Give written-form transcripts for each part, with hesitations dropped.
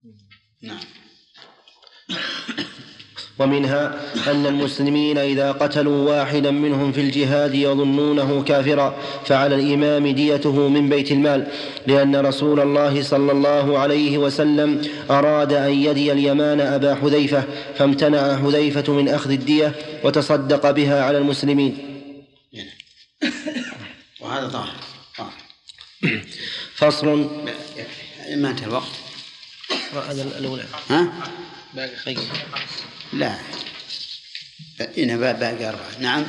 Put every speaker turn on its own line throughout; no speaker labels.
نعم.
ومنها أن المسلمين إذا قتلوا واحدا منهم في الجهاد يظنونه كافرا فعلى الإمام ديته من بيت المال، لأن رسول الله صلى الله عليه وسلم أراد أن يدي اليمان أبا حذيفة، فامتنع حذيفة من أخذ الدية وتصدق بها على المسلمين.
وهذا ظاهر.
فصل.
ما انتهى الوقت.
هذا الأولى.
باقي
لا إنها باقي 4. نعم.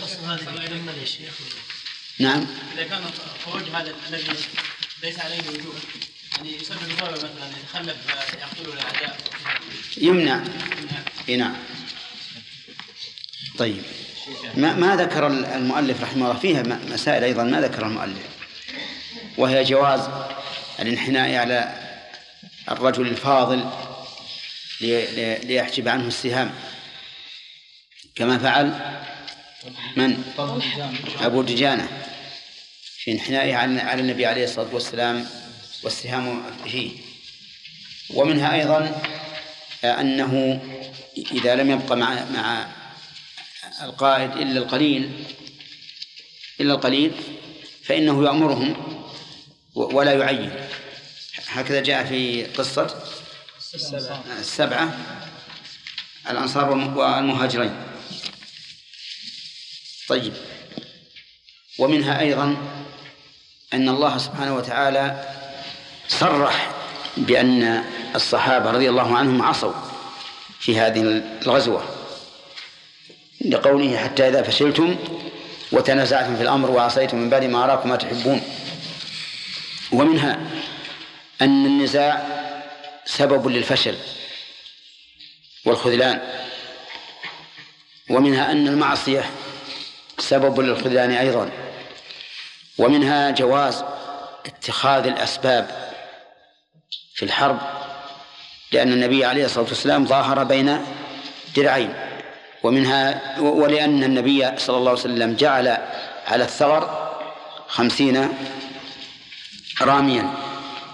نعم.
إذا كان خروج هذا الذي ليس عليه وجوب يعني يسبب ضرر مثلا يتخلف يقتل الأعداء
يمنع. نعم. طيب ما ذكر المؤلف رحمه الله فيها مسائل أيضا ما ذكر المؤلف، وهي جواز الانحناء على الرجل الفاضل ليحجب عنه السهام كما فعل من؟ أبو دجانة في انحنائه على النبي عليه الصلاة والسلام والسهام فيه. ومنها أيضا أنه إذا لم يبقى مع القائد إلا القليل فإنه يأمرهم ولا يعين، هكذا جاء في قصة 7 الأنصار والمهاجرين. طيب ومنها أيضا أن الله سبحانه وتعالى صرح بأن الصحابة رضي الله عنهم عصوا في هذه الغزوة لقوله حتى إذا فشلتم وتنازعتم في الأمر وعصيتم من بعد ما أراكم ما تحبون. ومنها أن النزاع سبب للفشل والخذلان، ومنها أن المعصية سبب للخذلان أيضا. ومنها جواز اتخاذ الأسباب في الحرب، لأن النبي عليه الصلاة والسلام ظاهر بين درعين. ومنها ولأن النبي صلى الله عليه وسلم جعل على الثغر 50 راميا.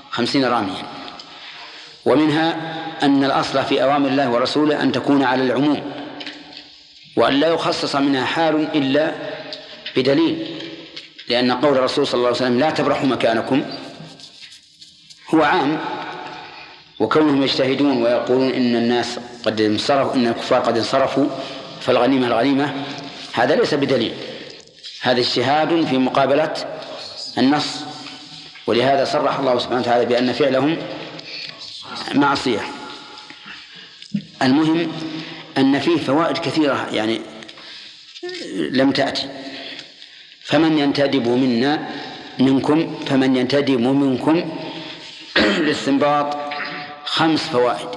ومنها أن الأصل في أوامر الله ورسوله أن تكون على العموم، وأن لا يخصص منها حال إلا بدليل، لأن قول الرسول صلى الله عليه وسلم لا تبرحوا مكانكم هو عام، وكونهم يجتهدون ويقولون إن الناس قد انصرفوا، إن الكفار قد انصرفوا فالغنيمة الغنيمة، هذا ليس بدليل، هذا اجتهاد في مقابلة النص. ولهذا صرح الله سبحانه وتعالى بأن فعلهم معصية. المهم أن فيه فوائد كثيرة يعني لم تأتي. فمن ينتدب منكم للاستنباط 5 فوائد.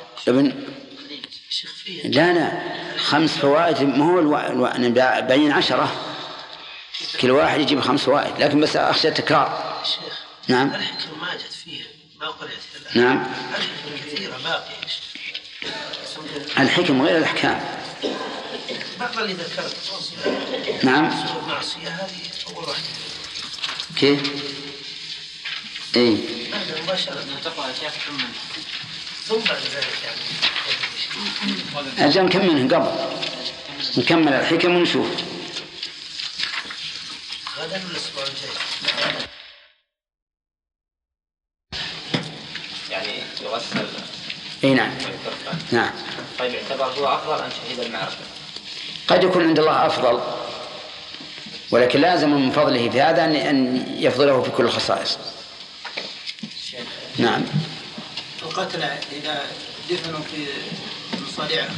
لا 5 فوائد، ما هو بين 10 كل واحد يجيب 5 فوائد، لكن بس أخشى التكرار. نعم.
الحكم ما جت فيها ما قرأت.
نعم.
الحكم كثيرة باقية.
الحكم غير الأحكام.
بعض اللي ذكرت.
نعم.
المعصية هذه أول واحدة.
كيف؟ إيه.
مباشرة تقرأ أشياء ثم بعد ذلك يعني.
أجل نكمل الحكم ونشوف.
غدا الأسبوع الجاي.
يعني يغسل.
اي نعم. نعم.
طيب يعتبر هو أفضل أن شهيد المعركة؟
قد يكون عند الله أفضل، ولكن لازم من فضله في هذا أن يفضله في كل الخصائص. نعم.
القتلى إذا دفنوا في مصاريع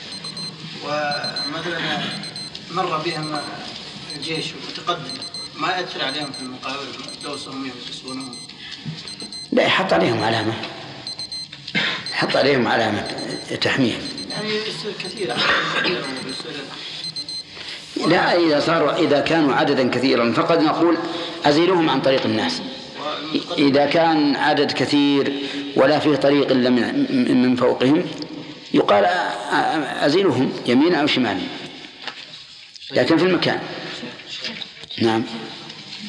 ومثلا مر بهم الجيش المتقدم ما يأثر عليهم في المقابل دوسهم يحسونهم؟
لا، يحط عليهم علامة تحميهم.
يعني يصير كثير.
لا، إذا كانوا عددا كثيرا فقد نقول أزيلهم عن طريق الناس. إذا كان عدد كثير ولا فيه طريق إلا من فوقهم يقال أزيلهم يمين أو شمال، لكن في المكان. نعم.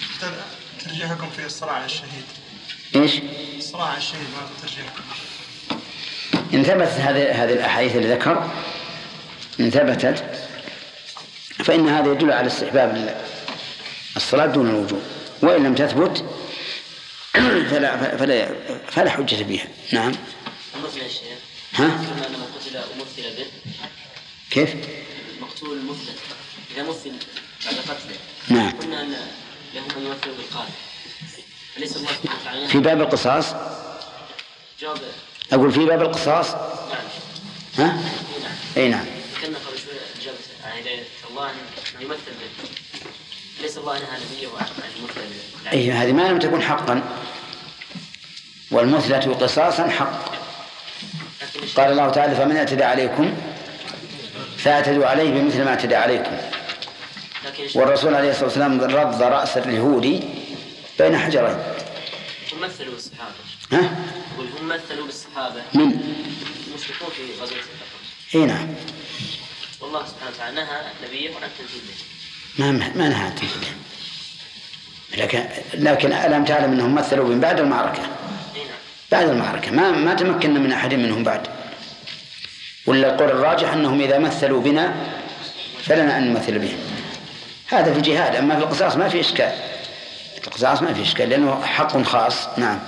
ترجيحكم في الصراع الشهيد؟
إيش؟
الصراع الشهيد ما ترجيحكم؟
إن ثبتت هذه الأحاديث اللي ذكر، إن ثبتت فإن هذا يدل على استحباب الصلاة دون الوجوب، وإن لم تثبت فلا حجة بها. نعم.
مثل الشيخ
ها؟
كما أن من قتل ومثل به.
كيف؟
المقتول مثل إذا مثل بعد قتله.
نعم.
قلنا أن له من يمثل بالقاتل. أليس الله سبحانه وتعالى
في باب القصاص؟
جواب.
أقول في باب القصاص.
نعم.
ها؟
نعم.
أي نعم.
كنا قبل شوي إجابة عن هداية الله أن يمثل به. ليس الله نهى نبيه عن المثل به.
أي هذه ما لم تكن حقا، والمثلة قصاصا حق. قال الله تعالى: فمن اعتدى عليكم فاعتدوا عليه بمثل ما اعتدى عليكم. والرسول عليه الصلاة والسلام رض رأس اليهودي بين حجرين.
هم مثلوا بالصحابة.
ها؟
يقول هم مثلوا بالصحابة.
من؟
المشركون في غزوة البدر.
اي نعم.
والله سبحانه وتعالى نهى نبيه عن تنفيذه.
ما نهى عن تنفيذه. لكن ألم تعلم أنهم مثلوا من بعد المعركة؟ بعد المعركة ما تمكنا من أحد منهم بعد. ولا القول الراجح أنهم إذا مثلوا بنا فلنا أن نمثل بهم. هذا في الجهاد. أما في القصاص ما في إشكال. القصاص ما في إشكال لأنه حق خاص. نعم.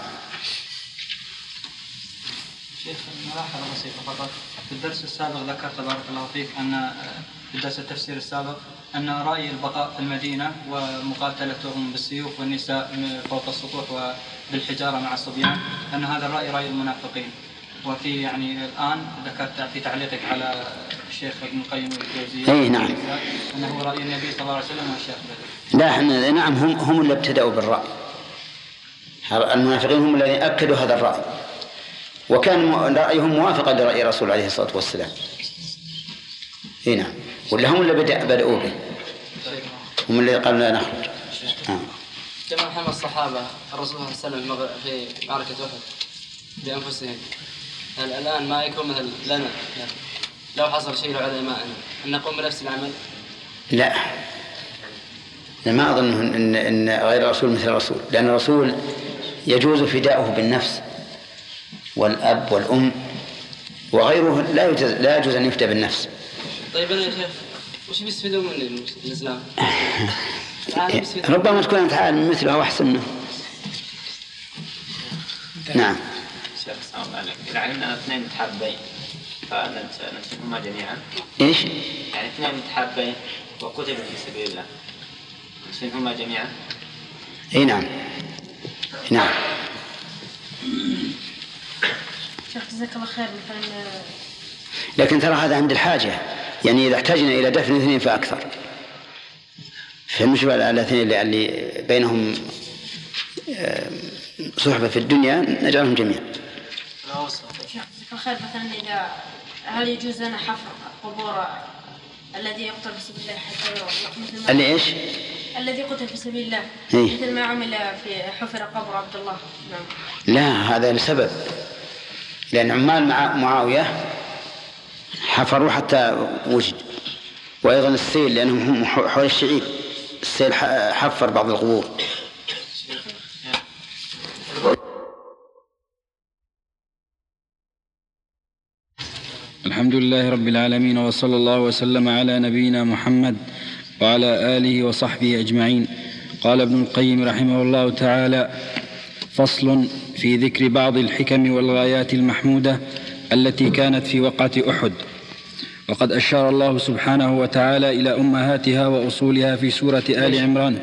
شيخ ملاحظة بسيطة فقط. في الدرس السابق ذكرت بارك الله فيك أن في درس التفسير السابق أن رأي البقاء في المدينة ومقاتلتهم بالسيوف والنساء فوق السطوح وبالحجارة مع الصبيان أن هذا الرأي رأي المنافقين. وفي يعني الآن ذكرت في تعليقك على الشيخ ابن القيم الجوزية
أي نعم
أنه رأي النبي صلى الله عليه وسلم والشيخ
بدر. لا احنا نعم هم اللي ابتدأوا بالرأي. المنافقين هم الذين أكدوا هذا الرأي، وكان رأيهم موافقا لرأي الرسول عليه الصلاة والسلام. اي نعم. ولا هم اللي بدأوا به، هم اللي قالوا لا نخرج.
كما حمى الصحابة الرسول صلى الله عليه وسلم في معركة أحد بأنفسهم، الآن ما يكون مثل لنا لو حصل شيء على ماءنا أن نقوم بنفس العمل؟
لا، ما أظن إن غير الرسول مثل الرسول، لأن الرسول يجوز فداؤه بالنفس والأب والأم، وغيره لا يجوز أن يفدى بالنفس.
طيب أنا يا شيخ وش بيستفيدون من الإسلام؟
ربما تكون أنت عالم مثله أو أحسن منه. نعم.
شيخ السلام عليكم. إذا علمنا اثنين متحابين فندفنهما جميعا.
إيش؟
يعني اثنين متحابين وقتلوا في سبيل الله ندفنهما جميعا.
إيه نعم. نعم.
شيخ جزاك الله خير.
لكن ترى هذا عند الحاجة، يعني إذا احتاجنا إلى دفن اثنين فأكثر، فالمشبه على الاثنين اللي بينهم صحبة في الدنيا نجعلهم جميعا.
شيخ جزاك الله خير. مثلا إذا هل يجوز لنا حفر قبور الذي يقتل في سبيل الله حتى
اللي إيش؟
الذي قتل في سبيل الله مثل ما عمل في حفر قبر عبد الله؟ نعم.
لا، هذا لسبب، لأن عمال معاوية حفروا حتى وجد، وأيضا السيل لأنهم هم حول الشعيب، السيل حفر بعض القبور.
الحمد لله رب العالمين، وصلى الله وسلم على نبينا محمد وعلى آله وصحبه أجمعين. قال ابن القيم رحمه الله تعالى: فصل في ذكر بعض الحكم والغايات المحمودة التي كانت في وقعة أحد. وقد أشار الله سبحانه وتعالى إلى أمهاتها وأصولها في سورة آل عمران.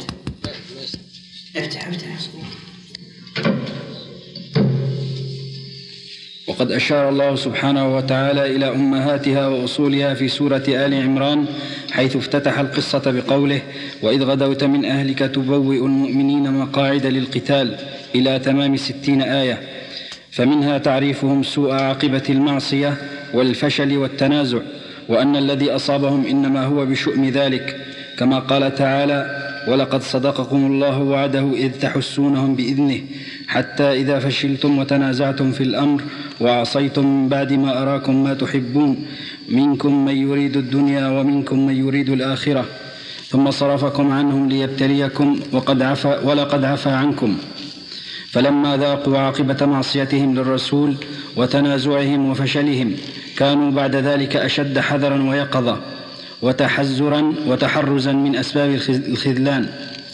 وقد أشار الله سبحانه وتعالى إلى أمهاتها وأصولها في سورة آل عمران، حيث افتتح القصة بقوله: وإذ غدوت من أهلك تبوئ المؤمنين مقاعد للقتال، إلى تمام 60 آية. فمنها تعريفهم سوء عاقبة المعصية والفشل والتنازع، وأن الذي أصابهم إنما هو بشؤم ذلك، كما قال تعالى: ولقد صدقكم الله وعده إذ تحسونهم بإذنه حتى إذا فشلتم وتنازعتم في الأمر وعصيتم من بعد ما أراكم ما تحبون منكم من يريد الدنيا ومنكم من يريد الآخرة ثم صرفكم عنهم ليبتليكم ولقد عفا عنكم. فلما ذاقوا عاقبة معصيتهم للرسول وتنازعهم وفشلهم، كانوا بعد ذلك أشد حذرا ويقظة وتحزرا وتحرزا من أسباب الخذلان.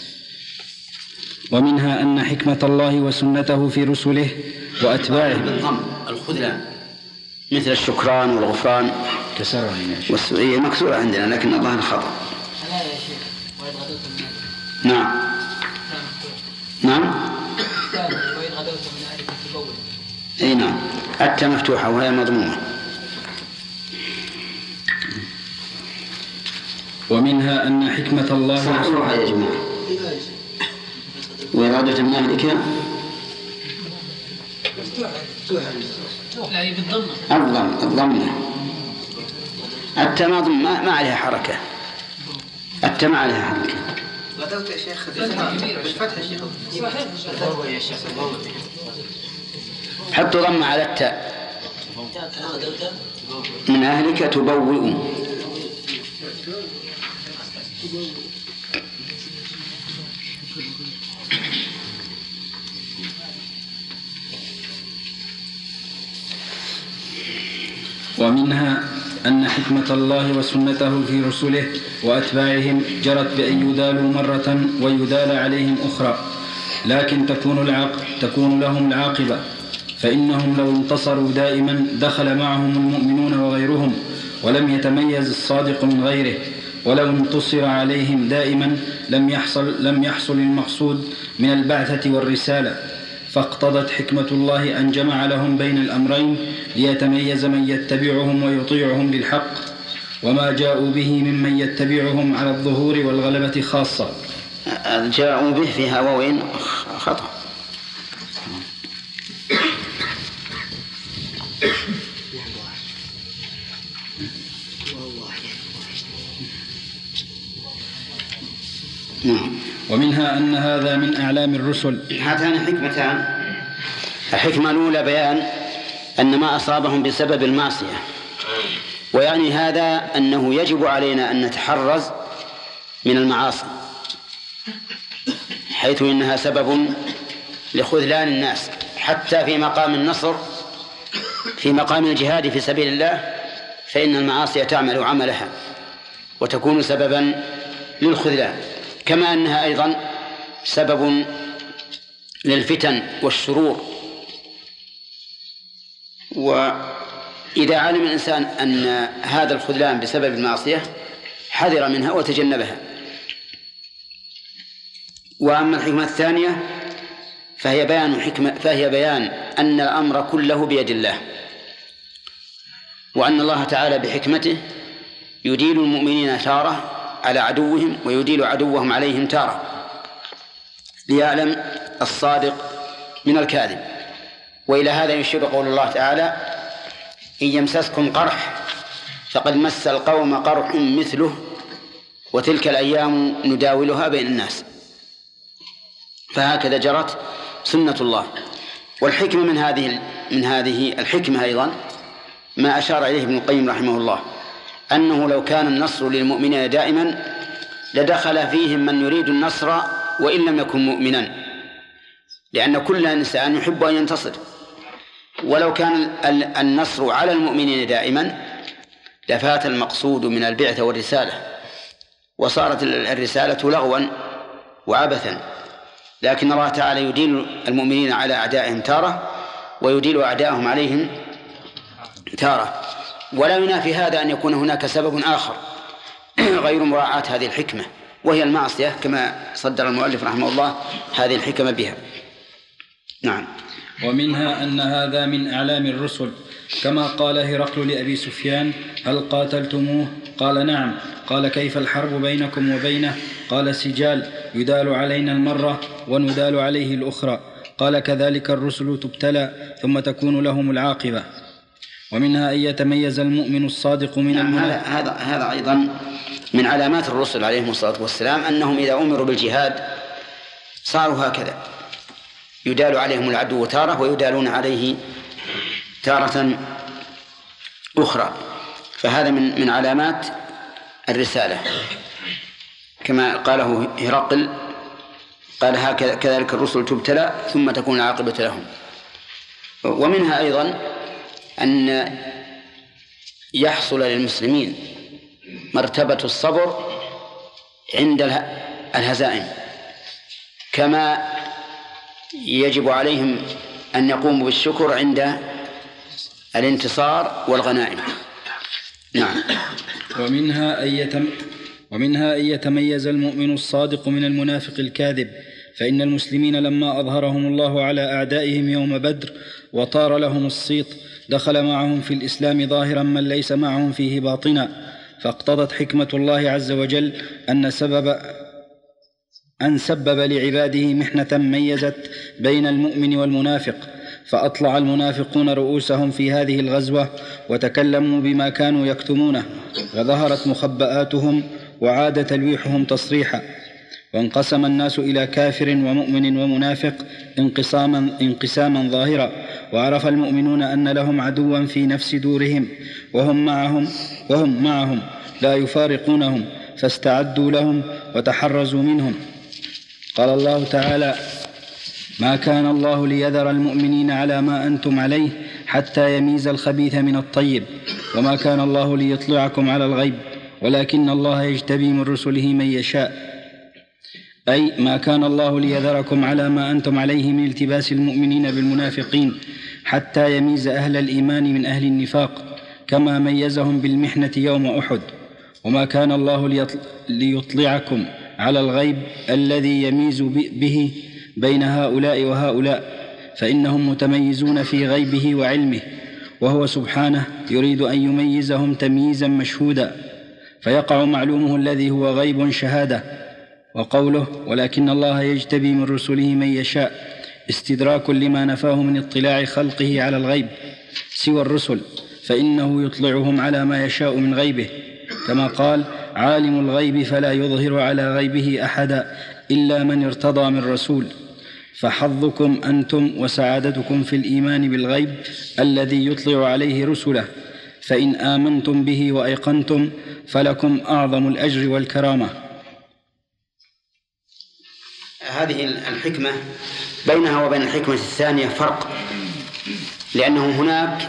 ومنها أن حكمة الله وسنته في رسله وأتباعه
بالضم الخذلان مثل الشكران والغفران والسؤية مكسورة عندنا لكن الله الخطأ. نعم نعم اي نعم التاء مفتوحة وهي مضمومة.
ومنها أن حكمة الله
صحيح يا جماعة وإرادة من أهلك الضمة التاء ما عليها حركة. التاء ما عليها حركة.
غدوت يا شيخ بالفتح يا شيخ.
حطوا ضم على التاء. من أهلك تبوئ.
ومنها أن حكمة الله وسنته في رسله وأتباعهم جرت بأن يدالوا مرة ويدال عليهم أخرى، لكن تكون لهم العاقبة، فإنهم لو انتصروا دائما دخل معهم المؤمنون وغيرهم ولم يتميز الصادق من غيره، ولو انتصر عليهم دائما لم يحصل المقصود من البعثة والرسالة، فاقتضت حكمة الله أن جمع لهم بين الأمرين ليتميز من يتبعهم ويطيعهم للحق، وما جاءوا به ممن يتبعهم على الظهور والغلبة خاصة.
جاءوا به فيها واوين خطأ.
ومنها أن هذا من أعلام الرسل.
هاتان حكمتان. الحكمة الأولى بيان أن ما أصابهم بسبب المعصية، ويعني هذا أنه يجب علينا أن نتحرز من المعاصي، حيث إنها سبب لخذلان الناس حتى في مقام النصر، في مقام الجهاد في سبيل الله، فإن المعاصي تعمل عملها وتكون سببا للخذلان، كما أنها أيضا سبب للفتن والشرور. وإذا علم الإنسان أن هذا الخذلان بسبب المعصية حذر منها وتجنبها. وأما الحكمة الثانية فهي بيان أن الأمر كله بيد الله، وأن الله تعالى بحكمته يديل المؤمنين تارة على عدوهم ويديل عدوهم عليهم تارة، ليعلم الصادق من الكاذب. وإلى هذا يشير قول الله تعالى: إن يمسسكم قرح فقد مس القوم قرح مثله وتلك الأيام نداولها بين الناس. فهكذا جرت سنة الله. والحكمة من هذه الحكمة أيضا ما أشار إليه ابن القيم رحمه الله، أنه لو كان النصر للمؤمنين دائما لدخل فيهم من يريد النصر وإن لم يكن مؤمنا، لأن كل إنسان يحب أن ينتصر. ولو كان النصر على المؤمنين دائما لفات المقصود من البعثة والرسالة، وصارت الرسالة لغوا وعبثا. لكن الله تعالى يديل المؤمنين على أعدائهم تارة ويديل أعدائهم عليهم تارة. ولا ينافي هذا أن يكون هناك سبب آخر غير مراعاة هذه الحكمة، وهي المعصية، كما صدر المؤلف رحمه الله هذه الحكمة بها. نعم.
ومنها أن هذا من أعلام الرسل، كما قال هرقل لأبي سفيان: هل قاتلتموه؟ قال: نعم. قال: كيف الحرب بينكم وبينه؟ قال: سجال، يدال علينا المرة وندال عليه الأخرى. قال: كذلك الرسل تبتلى ثم تكون لهم العاقبة. ومنها أن يتميز المؤمن الصادق من المنافق.
هذا أيضا من علامات الرسل عليهم الصلاة والسلام، أنهم إذا أمروا بالجهاد صاروا هكذا، يدال عليهم العدو تارة ويدالون عليه تارة أخرى. فهذا من علامات الرسالة، كما قاله هرقل، قال: كذلك الرسل تبتلى ثم تكون العاقبة لهم. ومنها أيضا أن يحصل للمسلمين مرتبة الصبر عند الهزائم، كما يجب عليهم أن يقوموا بالشكر عند الانتصار والغنائم. نعم.
ومنها أن يتميز المؤمن الصادق من المنافق الكاذب، فإن المسلمين لما أظهرهم الله على أعدائهم يوم بدر وطار لهم الصيت دخل معهم في الإسلام ظاهرا من ليس معهم فيه باطنا، فاقتضت حكمة الله عز وجل أن سبب لعباده محنة ميزت بين المؤمن والمنافق، فأطلع المنافقون رؤوسهم في هذه الغزوة وتكلموا بما كانوا يكتمونه، وظهرت مخبآتهم وعاد تلويحهم تصريحا، وانقسم الناس إلى كافر ومؤمن ومنافق انقساما ظاهرا، وعرف المؤمنون أن لهم عدوا في نفس دورهم وهم معهم لا يفارقونهم، فاستعدوا لهم وتحرزوا منهم. قال الله تعالى: ما كان الله ليذر المؤمنين على ما أنتم عليه حتى يميز الخبيث من الطيب، وما كان الله ليطلعكم على الغيب ولكن الله يجتبي من رسله من يشاء، أي ما كان الله ليذركم على ما أنتم عليه من التباس المؤمنين بالمنافقين حتى يميز أهل الإيمان من أهل النفاق، كما ميزهم بالمحنة يوم أحد. وما كان الله ليطلعكم على الغيب الذي يميز به بين هؤلاء وهؤلاء، فإنهم متميزون في غيبه وعلمه، وهو سبحانه يريد أن يميزهم تمييزا مشهودا، فيقع معلومه الذي هو غيب شهادة. وقوله: ولكن الله يجتبي من رسله من يشاء، استدراك لما نفاه من اطلاع خلقه على الغيب سوى الرسل، فإنه يطلعهم على ما يشاء من غيبه، كما قال: عالم الغيب فلا يظهر على غيبه أحدا إلا من ارتضى من رسول. فحظكم أنتم وسعادتكم في الإيمان بالغيب الذي يطلع عليه رسله، فإن آمنتم به وأيقنتم فلكم أعظم الأجر والكرامة.
هذه الحكمة بينها وبين الحكمة الثانية فرق، لأنه هناك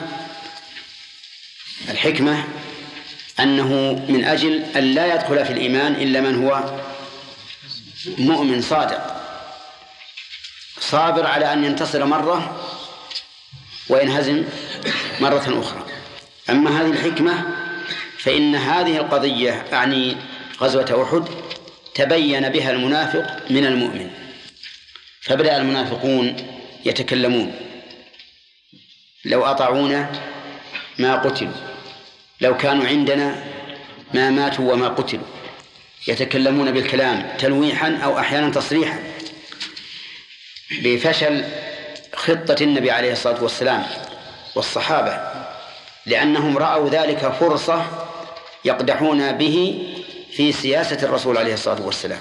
الحكمة أنه من أجل أن لا يدخل في الإيمان إلا من هو مؤمن صادق صابر على أن ينتصر مرة وينهزم مرة أخرى. أما هذه الحكمة فإن هذه القضية أعني غزوة أحد تبين بها المنافق من المؤمن، فبدأ المنافقون يتكلمون: لو أطاعونا ما قتلوا، لو كانوا عندنا ما ماتوا وما قتلوا. يتكلمون بالكلام تلويحا أو أحيانا تصريحا بفشل خطة النبي عليه الصلاة والسلام والصحابة، لأنهم رأوا ذلك فرصة يقدحون به في سياسة الرسول عليه الصلاة والسلام.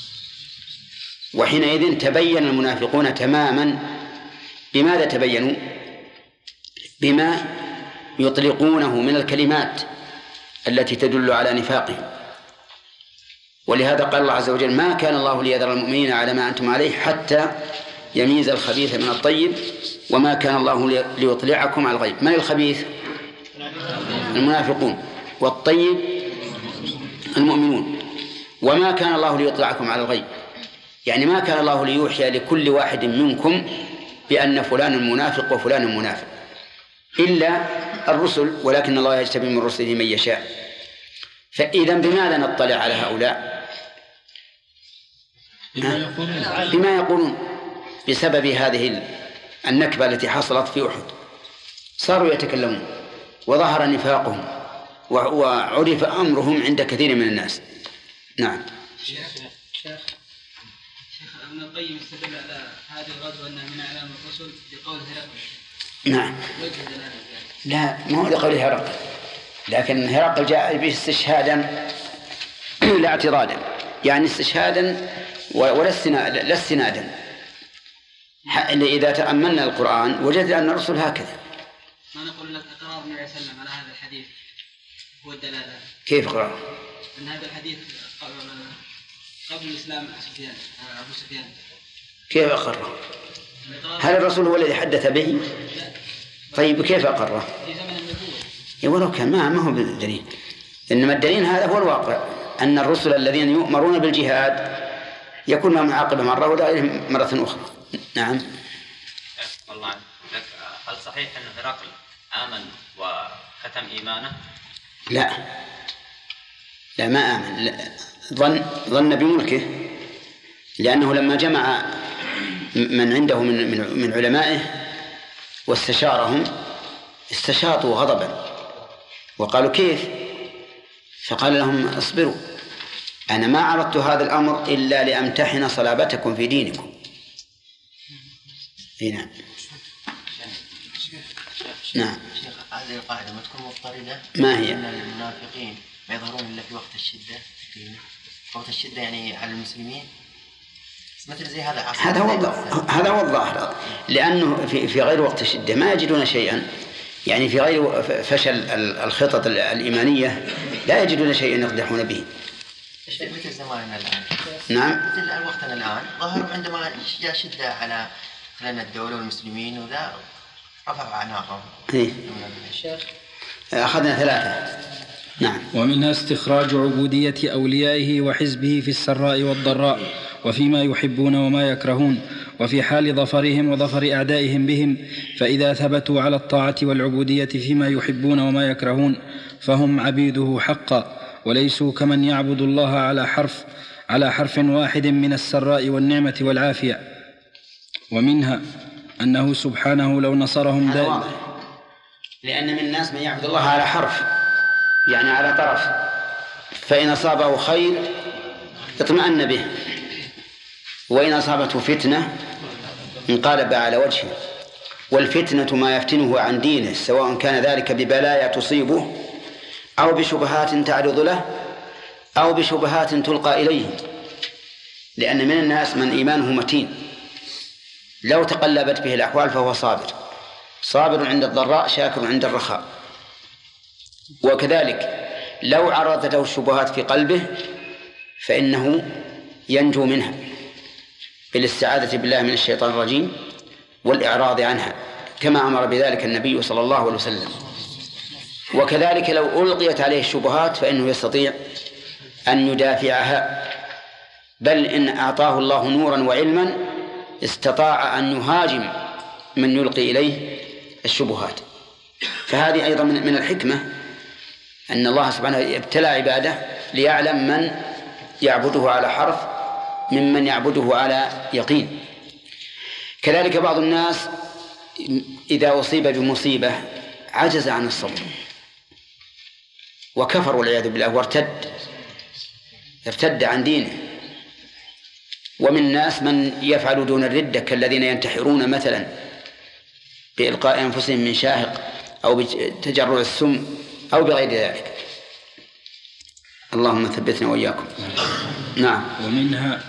وحينئذ تبين المنافقون تماما. بماذا تبينوا؟ بما يطلقونه من الكلمات التي تدل على نفاقهم. ولهذا قال الله عز وجل: ما كان الله ليذر المؤمنين على ما أنتم عليه حتى يميز الخبيث من الطيب، وما كان الله ليطلعكم على الغيب. من الخبيث؟ المنافقون، والطيب المؤمنون. وما كان الله ليطلعكم على الغيب، يعني ما كان الله ليوحي لكل واحد منكم بأن فلان منافق وفلان منافق إلا الرسل، ولكن الله يجتبي من رسله من يشاء. فإذا بماذا نطلع على هؤلاء؟ بما يقولون بسبب هذه النكبة التي حصلت في أحد، صاروا يتكلمون وظهر نفاقهم وعرف أمرهم عند كثير من الناس. نعم.
شيخ ابن القيم استدل على هذه الغزوة أنها من أعلام الرسل بقول هرقل.
نعم. لا، ما هو لقول هرقل، لكن هرقل جاء به استشهادا لا اعتراضا، يعني استشهادا ولا استنادا. إذا تأملنا القرآن وجدنا أن الرسل هكذا.
ما نقول لك إقرار النبي صلى الله عليه وسلم على هذا الحديث هو الدلالة.
كيف إقرار؟
أن هذا الحديث قبل الإسلام أبو سفيان.
كيف أقره؟ هل الرسول هو الذي حدث به؟ طيب كيف أقره؟
في زمن النبوة.
ولو كان ما هو بالدليل، إنما الدليل هذا هو الواقع، أن الرسل الذين يؤمرون بالجهاد يكون لهم عاقبة مرة ودائرهم مرة أخرى. نعم.
والله عنك. هل صحيح أن هرقل آمن وختم إيمانه؟
لا ما آمن، لا. ظن بملكه، لأنه لما جمع من عنده من علمائه واستشارهم استشاطوا غضبا وقالوا كيف؟ فقال لهم اصبروا، أنا ما عرضت هذا الأمر إلا لأمتحن صلابتكم في دينكم. نعم. نعم.
شيخ هذه القاعدة ما تكون مضطردة؟
ما هي؟
أن المنافقين ما يظهرون إلا في وقت الشدة، وقت الشدة يعني على المسلمين، مثل زي هذا حصل.
هذا هو الظاهر، لأنه في غير وقت الشدة ما يجدون شيئا، يعني في غير فشل الخطط الإيمانية لا يجدون شيئا يقدحون به.
مثل زماننا الآن.
نعم.
مثل وقتنا الآن ظهروا عندما جاء شدة على خلال الدولة والمسلمين وذا رفعوا أعناقهم.
أخذنا 3. نعم.
ومنها استخراج عبودية أوليائه وحزبه في السراء والضراء وفيما يحبون وما يكرهون، وفي حال ظفرهم وظفر أعدائهم بهم، فإذا ثبتوا على الطاعة والعبودية فيما يحبون وما يكرهون فهم عبيده حقا، وليسوا كمن يعبد الله على حرف واحد من السراء والنعمة والعافية. ومنها أنه سبحانه لو نصرهم دائما،
لأن من الناس من يعبد الله على حرف، يعني على طرف، فإن أصابه خير اطمأن به، وإن أصابته فتنة انقلب على وجهه. والفتنة ما يفتنه عن دينه، سواء كان ذلك ببلايا تصيبه أو بشبهات تعرض له أو بشبهات تلقى إليه، لأن من الناس من إيمانه متين لو تقلبت به الأحوال فهو صابر عند الضراء شاكر عند الرخاء. وكذلك لو عرضت له الشبهات في قلبه فإنه ينجو منها بالاستعاذة بالله من الشيطان الرجيم والإعراض عنها، كما أمر بذلك النبي صلى الله عليه وسلم. وكذلك لو ألقيت عليه الشبهات فإنه يستطيع أن يدافعها، بل إن أعطاه الله نورا وعلما استطاع أن يهاجم من يلقي إليه الشبهات. فهذه أيضا من الحكمة أن الله سبحانه ابتلى عباده ليعلم من يعبده على حرف ممن يعبده على يقين. كذلك بعض الناس إذا أصيب بمصيبة عجز عن الصبر وكفر والعياذ بالله وارتد عن دينه. ومن الناس من يفعل دون الردة كالذين ينتحرون مثلا بإلقاء أنفسهم من شاهق أو بتجرع السم أو بغير ذلك. اللهم ثبتنا وإياكم. نعم.
ومنها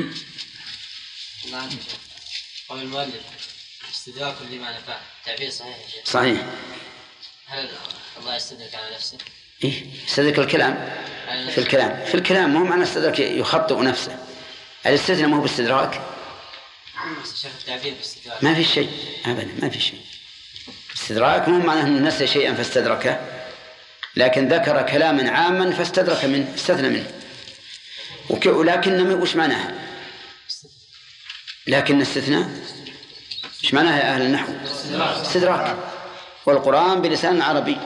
قول المؤلف استدراك لما نفعه، تعبير صحيح يا شيخ؟
صحيح.
هل الله يستدرك على نفسه؟
إيه، استدرك الكلام في الكلام مو معنى استدرك يخطئ نفسه. الاستثناء مو باستدراك.
شيخ التعبير باستدراك
ما في شيء أبدا، ما في شيء. استدراك مو معنى أنه نسي شيئا فاستدركه، لكن ذكر كلاما عاما فاستدرك منه، استثنى منه. ولكن وش معناها؟ لكن استثناء ايش معناها يا أهل النحو؟ استدراك. والقرآن بلسان عربي.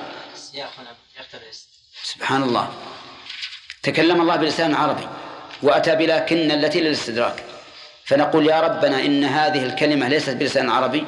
سبحان الله، تكلم الله بلسان عربي وأتى بلكن التي للاستدراك، فنقول يا ربنا إن هذه الكلمة ليست بلسان عربي.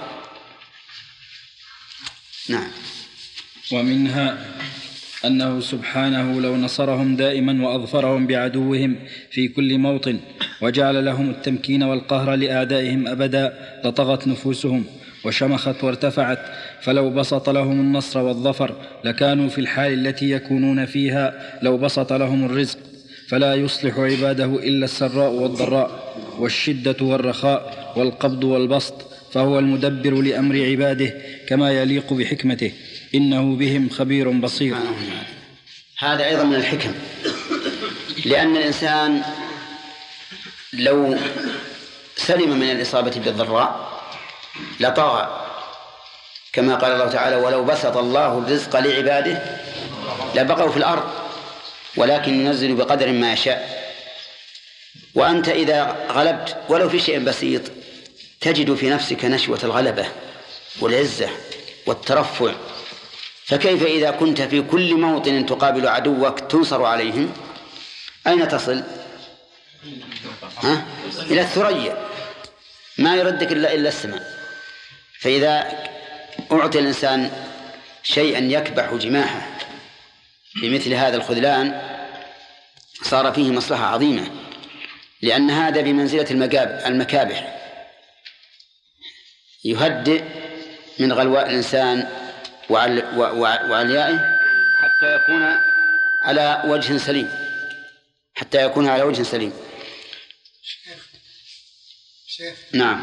نعم.
ومنها أنه سبحانه لو نصرهم دائما وأظفرهم بعدوهم في كل موطن وجعل لهم التمكين والقهر لأعدائهم أبدا لطغت نفوسهم وشمخت وارتفعت، فلو بسط لهم النصر والظفر لكانوا في الحال التي يكونون فيها لو بسط لهم الرزق، فلا يصلح عباده إلا السراء والضراء والشدة والرخاء والقبض والبسط، فهو المدبر لأمر عباده كما يليق بحكمته، إنه بهم خبير بصير.
هذا أيضا من الحكم، لأن الإنسان لو سلم من الإصابة بالضراء لطغى كما قال الله تعالى: ولو بسط الله الرزق لعباده لبقوا في الأرض ولكن ينزل بقدر ما يشاء. وأنت إذا غلبت ولو في شيء بسيط تجد في نفسك نشوة الغلبة والعزة والترفع، فكيف إذا كنت في كل موطن تقابل عدوك تنصر عليهم؟ أين تصل؟ إلى الثريا، ما يردك إلا السماء. فإذا أعطي الإنسان شيئا يكبح جماحه بمثل هذا الخذلان صار فيه مصلحة عظيمة، لأن هذا بمنزلة المكابح، يهدئ من غلواء الإنسان وعليائه حتى يكون على وجه سليم.
شيخ
نعم.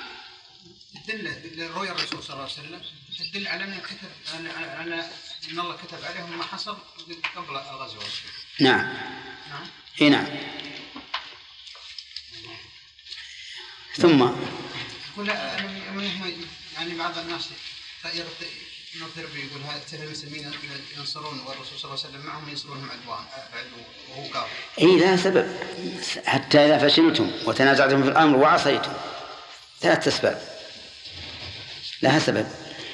تدل رؤيا الرسول صلى الله عليه وسلم تدل على أن الله كتب عليهم ما حصل قبل الغزو.
نعم. نعم. ثم
يعني بعض الناس يقول هذا المسلمين ينصرون والرسول صلى الله عليه وسلم معهم ينصرونهم عدوان وهو كافر.
لا سبب، حتى إذا فشلتم وتنازعتم في الأمر وعصيتم، 3 أسباب لها سبب.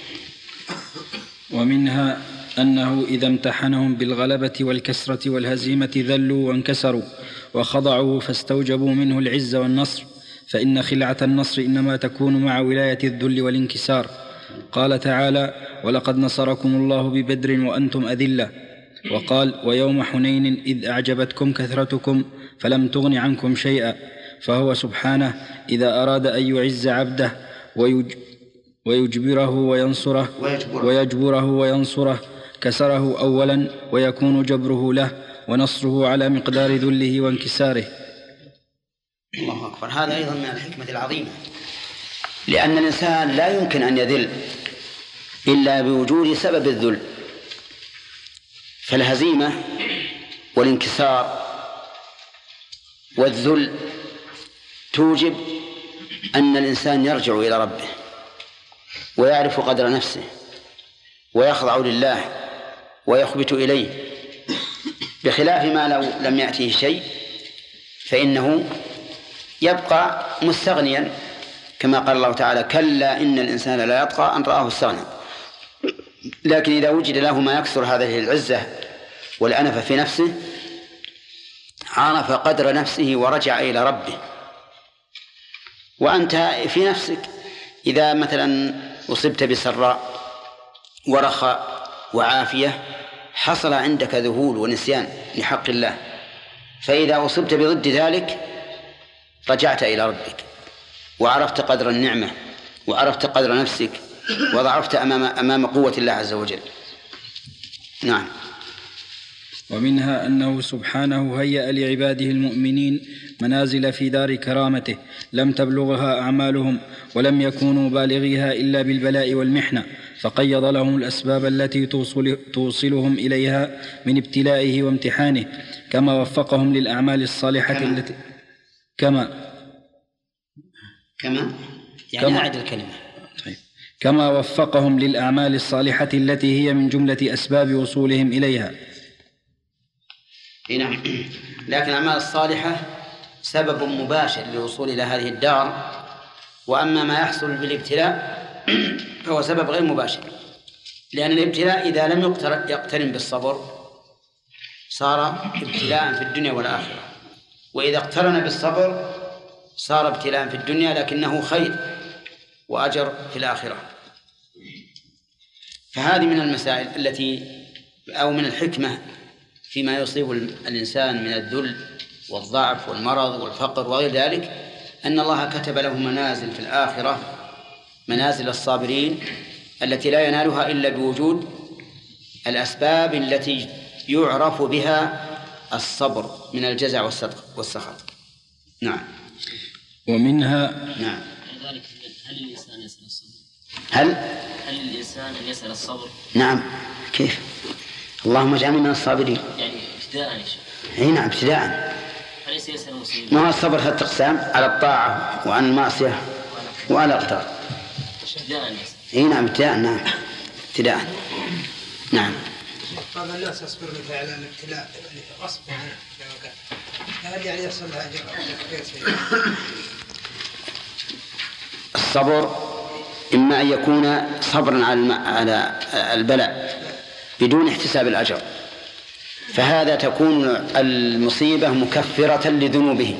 ومنها أنه إذا امتحنهم بالغلبة والكسرة والهزيمة ذلوا وانكسروا وخضعوا فاستوجبوا منه العز والنصر، فإن خلعة النصر إنما تكون مع ولاية الذل والانكسار. قال تعالى: ولقد نصركم الله ببدر وأنتم أذلة. وقال: ويوم حنين إذ أعجبتكم كثرتكم فلم تغن عنكم شيئا. فهو سبحانه إذا أراد أن يعز عبده ويجبره وينصره كسره أولا، ويكون جبره له ونصره على مقدار ذله وانكساره.
الله أكبر. هذا أيضا من الحكمة العظيمة، لأن الإنسان لا يمكن أن يذل إلا بوجود سبب الذل، فالهزيمة والانكسار والذل توجب أن الإنسان يرجع إلى ربه ويعرف قدر نفسه ويخضع لله ويخبت إليه، بخلاف ما لو لم يأته شيء فإنه يبقى مستغنيا، كما قال الله تعالى: كلا إن الإنسان لا يطغى أن رآه استغنى. لكن إذا وجد له ما يكسر هذه العزة والأنفة في نفسه عرف قدر نفسه ورجع إلى ربه. وأنت في نفسك إذا مثلا أصبت بسراء ورخاء وعافية حصل عندك ذهول ونسيان لحق الله، فإذا أصبت بضد ذلك رجعت إلى ربك وعرفت قدر النعمة وعرفت قدر نفسك وضعفت أمام قوة الله عز وجل. نعم.
ومنها أنه سبحانه هيأ لعباده المؤمنين منازل في دار كرامته لم تبلغها أعمالهم ولم يكونوا بالغيها إلا بالبلاء والمحنة، فقيض لهم الأسباب التي توصلهم إليها من ابتلائه وامتحانه، كما وفقهم للأعمال الصالحة التي
أعد الكلمة.
طيب. كما وفقهم للأعمال الصالحة التي هي من جملة أسباب وصولهم إليها.
نعم. لكن الأعمال الصالحة سبب مباشر للوصول إلى هذه الدار، وأما ما يحصل بالابتلاء فهو سبب غير مباشر، لأن الابتلاء إذا لم يقترن بالصبر صار ابتلاء في الدنيا والآخرة، وإذا اقترن بالصبر صار ابتلاء في الدنيا لكنه خير وأجر في الآخرة. فهذه من المسائل التي أو من الحكمة فيما يصيب الإنسان من الذل والضعف والمرض والفقر وغير ذلك، أن الله كتب له منازل في الآخرة، منازل الصابرين التي لا ينالها إلا بوجود الأسباب التي يعرف بها الصبر من الجزع والسخط. نعم.
ومنها
نعم.
هل الإنسان يسأل الصبر؟
هل
الإنسان يسأل الصبر؟
نعم. كيف؟ اللهم اجعلنا من الصابرين.
يعني ابتداء يا شيخ.
نعم ابتداء.
أليس يسأل المسلمين؟
ما هو الصبر 3 أقسام: على الطاعة وعن المعصية وعلى الأقدار.
ابتداء
اي نعم ابتداء. نعم ابتداء. نعم.
بعض الناس يصبر مثل على الابتلاء اللي غصب عنه في مكان، هل يعني يحصل لها أجر غير شيء؟
الصبر إما أن يكون صبرا على البلاء بدون احتساب الأجر، فهذا تكون المصيبة مكفرة لذنوبه،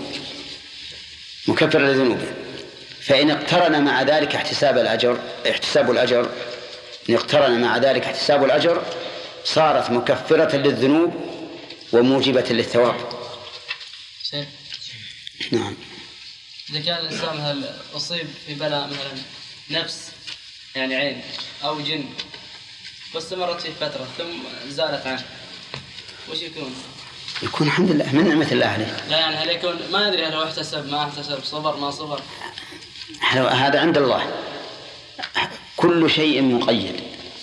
فإن اقترن مع ذلك احتساب الأجر إن اقترن مع ذلك احتساب الأجر صارت مكفرة للذنوب وموجبة للثواب. نعم.
إذا كان الإنسان هل أصيب في بلاء مثلا نفس يعني عين أو جن واستمرت فيه فترة ثم زالت عنه، وش
يكون الحمد لله من نعمة الله عليه.
لا يعني هل يكون ما أدري هل هو احتسب ما احتسب، صبر ما صبر،
هذا عند الله. كل شيء مقيد،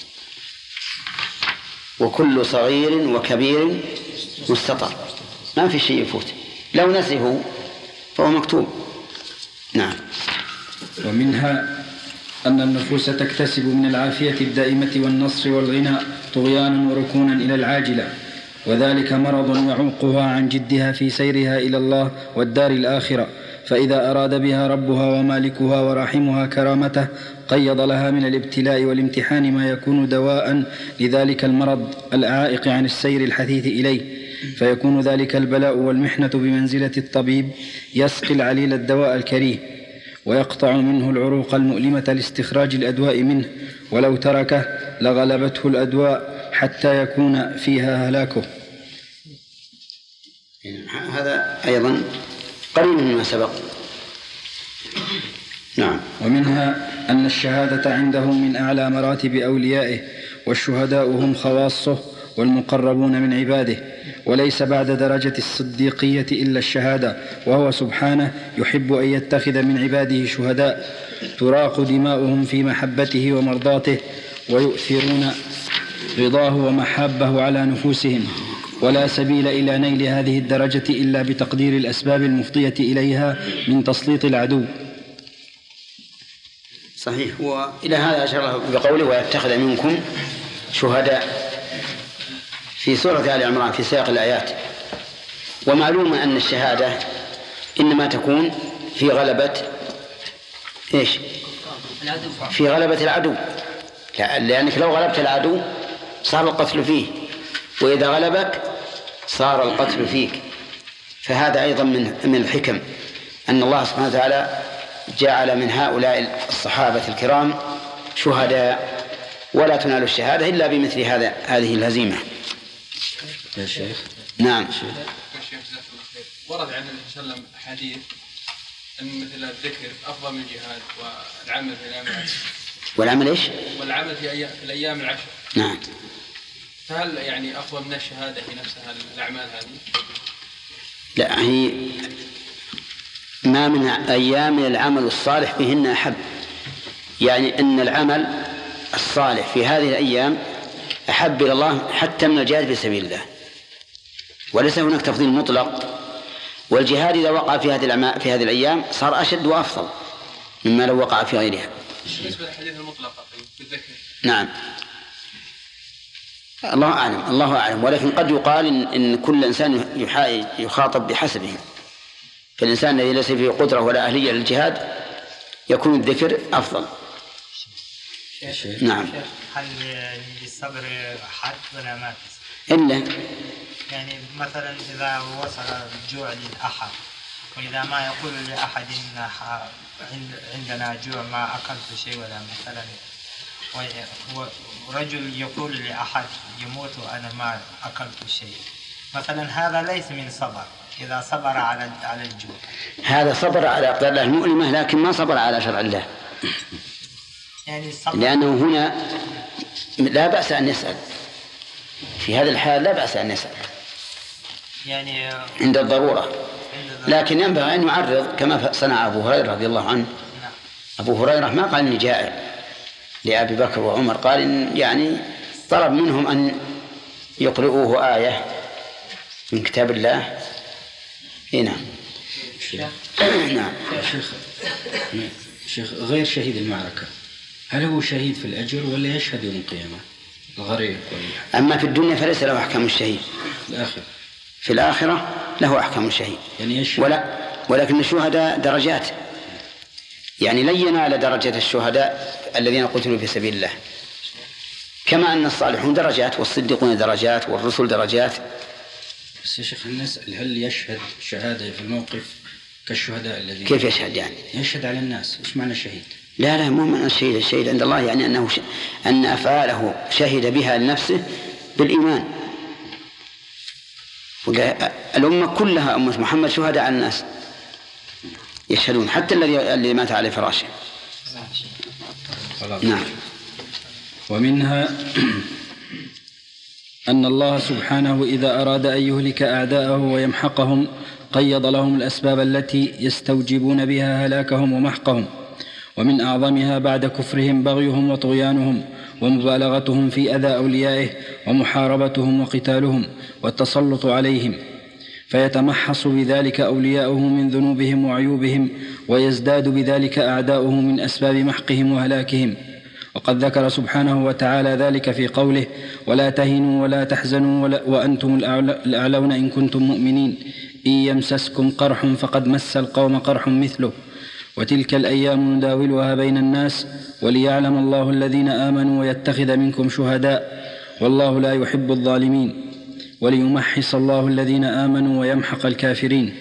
وكل صغير وكبير مستطر، ما في شيء يفوت، لو نسيه فهو مكتوب. نعم.
ومنها أن النفوس تكتسب من العافية الدائمة والنصر والغنى طغيانا وركونا إلى العاجلة، وذلك مرض يعوقها عن جدها في سيرها إلى الله والدار الآخرة، فإذا أراد بها ربها ومالكها ورحمها كرامته قيض لها من الابتلاء والامتحان ما يكون دواء لذلك المرض العائق عن السير الحثيث إليه، فيكون ذلك البلاء والمحنة بمنزلة الطبيب يسقي العليل الدواء الكريه ويقطع منه العروق المؤلمة لاستخراج الأدواء منه، ولو تركه لغلبته الأدواء حتى يكون فيها هلاكه.
هذا أيضا قريب مما سبق. نعم.
ومنها أن الشهادة عنده من أعلى مراتب أوليائه، والشهداء هم خواصه والمقربون من عباده، وليس بعد درجة الصديقية إلا الشهادة، وهو سبحانه يحب أن يتخذ من عباده شهداء تراق دماؤهم في محبته ومرضاته، ويؤثرون رضاه ومحابه على نفوسهم، ولا سبيل إلى نيل هذه الدرجة إلا بتقدير الأسباب المفضية إليها من تسليط العدو.
صحيح. وإلى هذا أشار الله بقوله ويتخذ منكم شهداء في سورة آل عمران في سياق الآيات. ومعلوم أن الشهادة إنما تكون في غلبة في غلبة العدو، لأنك لو غلبت العدو صار القتل فيه، وإذا غلبك صار القتل فيك. فهذا أيضا من الحكم أن الله سبحانه وتعالى جعل من هؤلاء الصحابة الكرام شهداء، ولا تنال الشهادة إلا بمثل هذه الهزيمة.
يا شيخ.
نعم.
ورد عن النبي صلى الله عليه وسلم حديث أن مثل الذكر أفضل من الجهاد والعمل في الأيام العشر.
والعمل إيش؟
والعمل في الأيام العشر.
نعم.
فهل يعني أفضل من الشهادة في نفسها الأعمال هذه؟
لا، هي ما من أيام العمل الصالح فيهن أحب، يعني أن العمل الصالح في هذه الأيام أحب إلى الله حتى من الجهاد في سبيل الله، وليس هناك تفضيل مطلق. والجهاد إذا وقع في هذه الأيام صار أشد وأفضل مما لو وقع في غيرها.
بالنسبة للحديث المطلق في الذكر.
نعم. الله أعلم، ولكن قد يقال إن كل إنسان يخاطب بحسبه، فالإنسان الذي ليس فيه قدرة ولا أهلية للجهاد يكون الذكر أفضل. نعم.
هل للصبر حد ولا ما
إلا
يعني مثلا إذا وصل الجوع للأحد وإذا ما يقول لأحد إن عندنا جوع ما أكلت شيء ولا مثلا، ورجل يقول لأحد يموت وأنا ما أكلت شيء مثلا، هذا ليس من صبر إذا صبر على الجوع.
هذا صبر على أقدار الله المؤلمة لكن ما صبر على شرع الله،
يعني
لأنه هنا لا بأس أن يسأل في هذا الحال، لا بأس أن يسأل
يعني
عند الضرورة، لكن ينبغي أن يعرض كما صنع أبو هريرة رضي الله عنه. أبو هريرة ما قال إني جائع لأبي بكر وعمر، قال إن يعني طلب منهم أن يقرؤوه آية من كتاب الله. هنا
نعم. شيخ غير شهيد المعركة هل هو شهيد في الأجر ولا يشهد يوم القيامة الغريق؟
أما في الدنيا فليس له أحكام الشهيد. في الآخرة له أحكام الشهيد
يعني
ولكن الشهداء درجات، يعني لن ينال درجة الشهداء الذين قتلوا في سبيل الله، كما أن الصالحون درجات والصديقون درجات والرسل درجات.
بس يا شيخ نسأل، هل يشهد شهادة في الموقف كالشهداء الذين؟
كيف يشهد يعني؟
يشهد على الناس. إيش معنى الشهيد؟
لا مو معنى الشهيد. الشهيد عند الله يعني أن أفعاله شهد بها لنفسه بالإيمان. الأمة كلها أمة محمد شهداء على الناس يشهدون، حتى الذي مات على فراشه. نعم.
ومنها أن الله سبحانه إذا أراد أن يهلك أعداءه ويمحقهم قيض لهم الأسباب التي يستوجبون بها هلاكهم ومحقهم، ومن أعظمها بعد كفرهم بغيهم وطغيانهم ومبالغتهم في أذى أوليائه ومحاربتهم وقتالهم والتسلط عليهم، فيتمحص بذلك أولياؤه من ذنوبهم وعيوبهم، ويزداد بذلك أعداؤه من أسباب محقهم وهلاكهم. وقد ذكر سبحانه وتعالى ذلك في قوله: ولا تهنوا ولا تحزنوا وأنتم الأعلون إن كنتم مؤمنين إن يمسسكم قرح فقد مس القوم قرح مثله وتلك الأيام نداولها بين الناس وليعلم الله الذين آمنوا ويتخذ منكم شهداء والله لا يحب الظالمين وليمحص الله الذين آمنوا ويمحق الكافرين.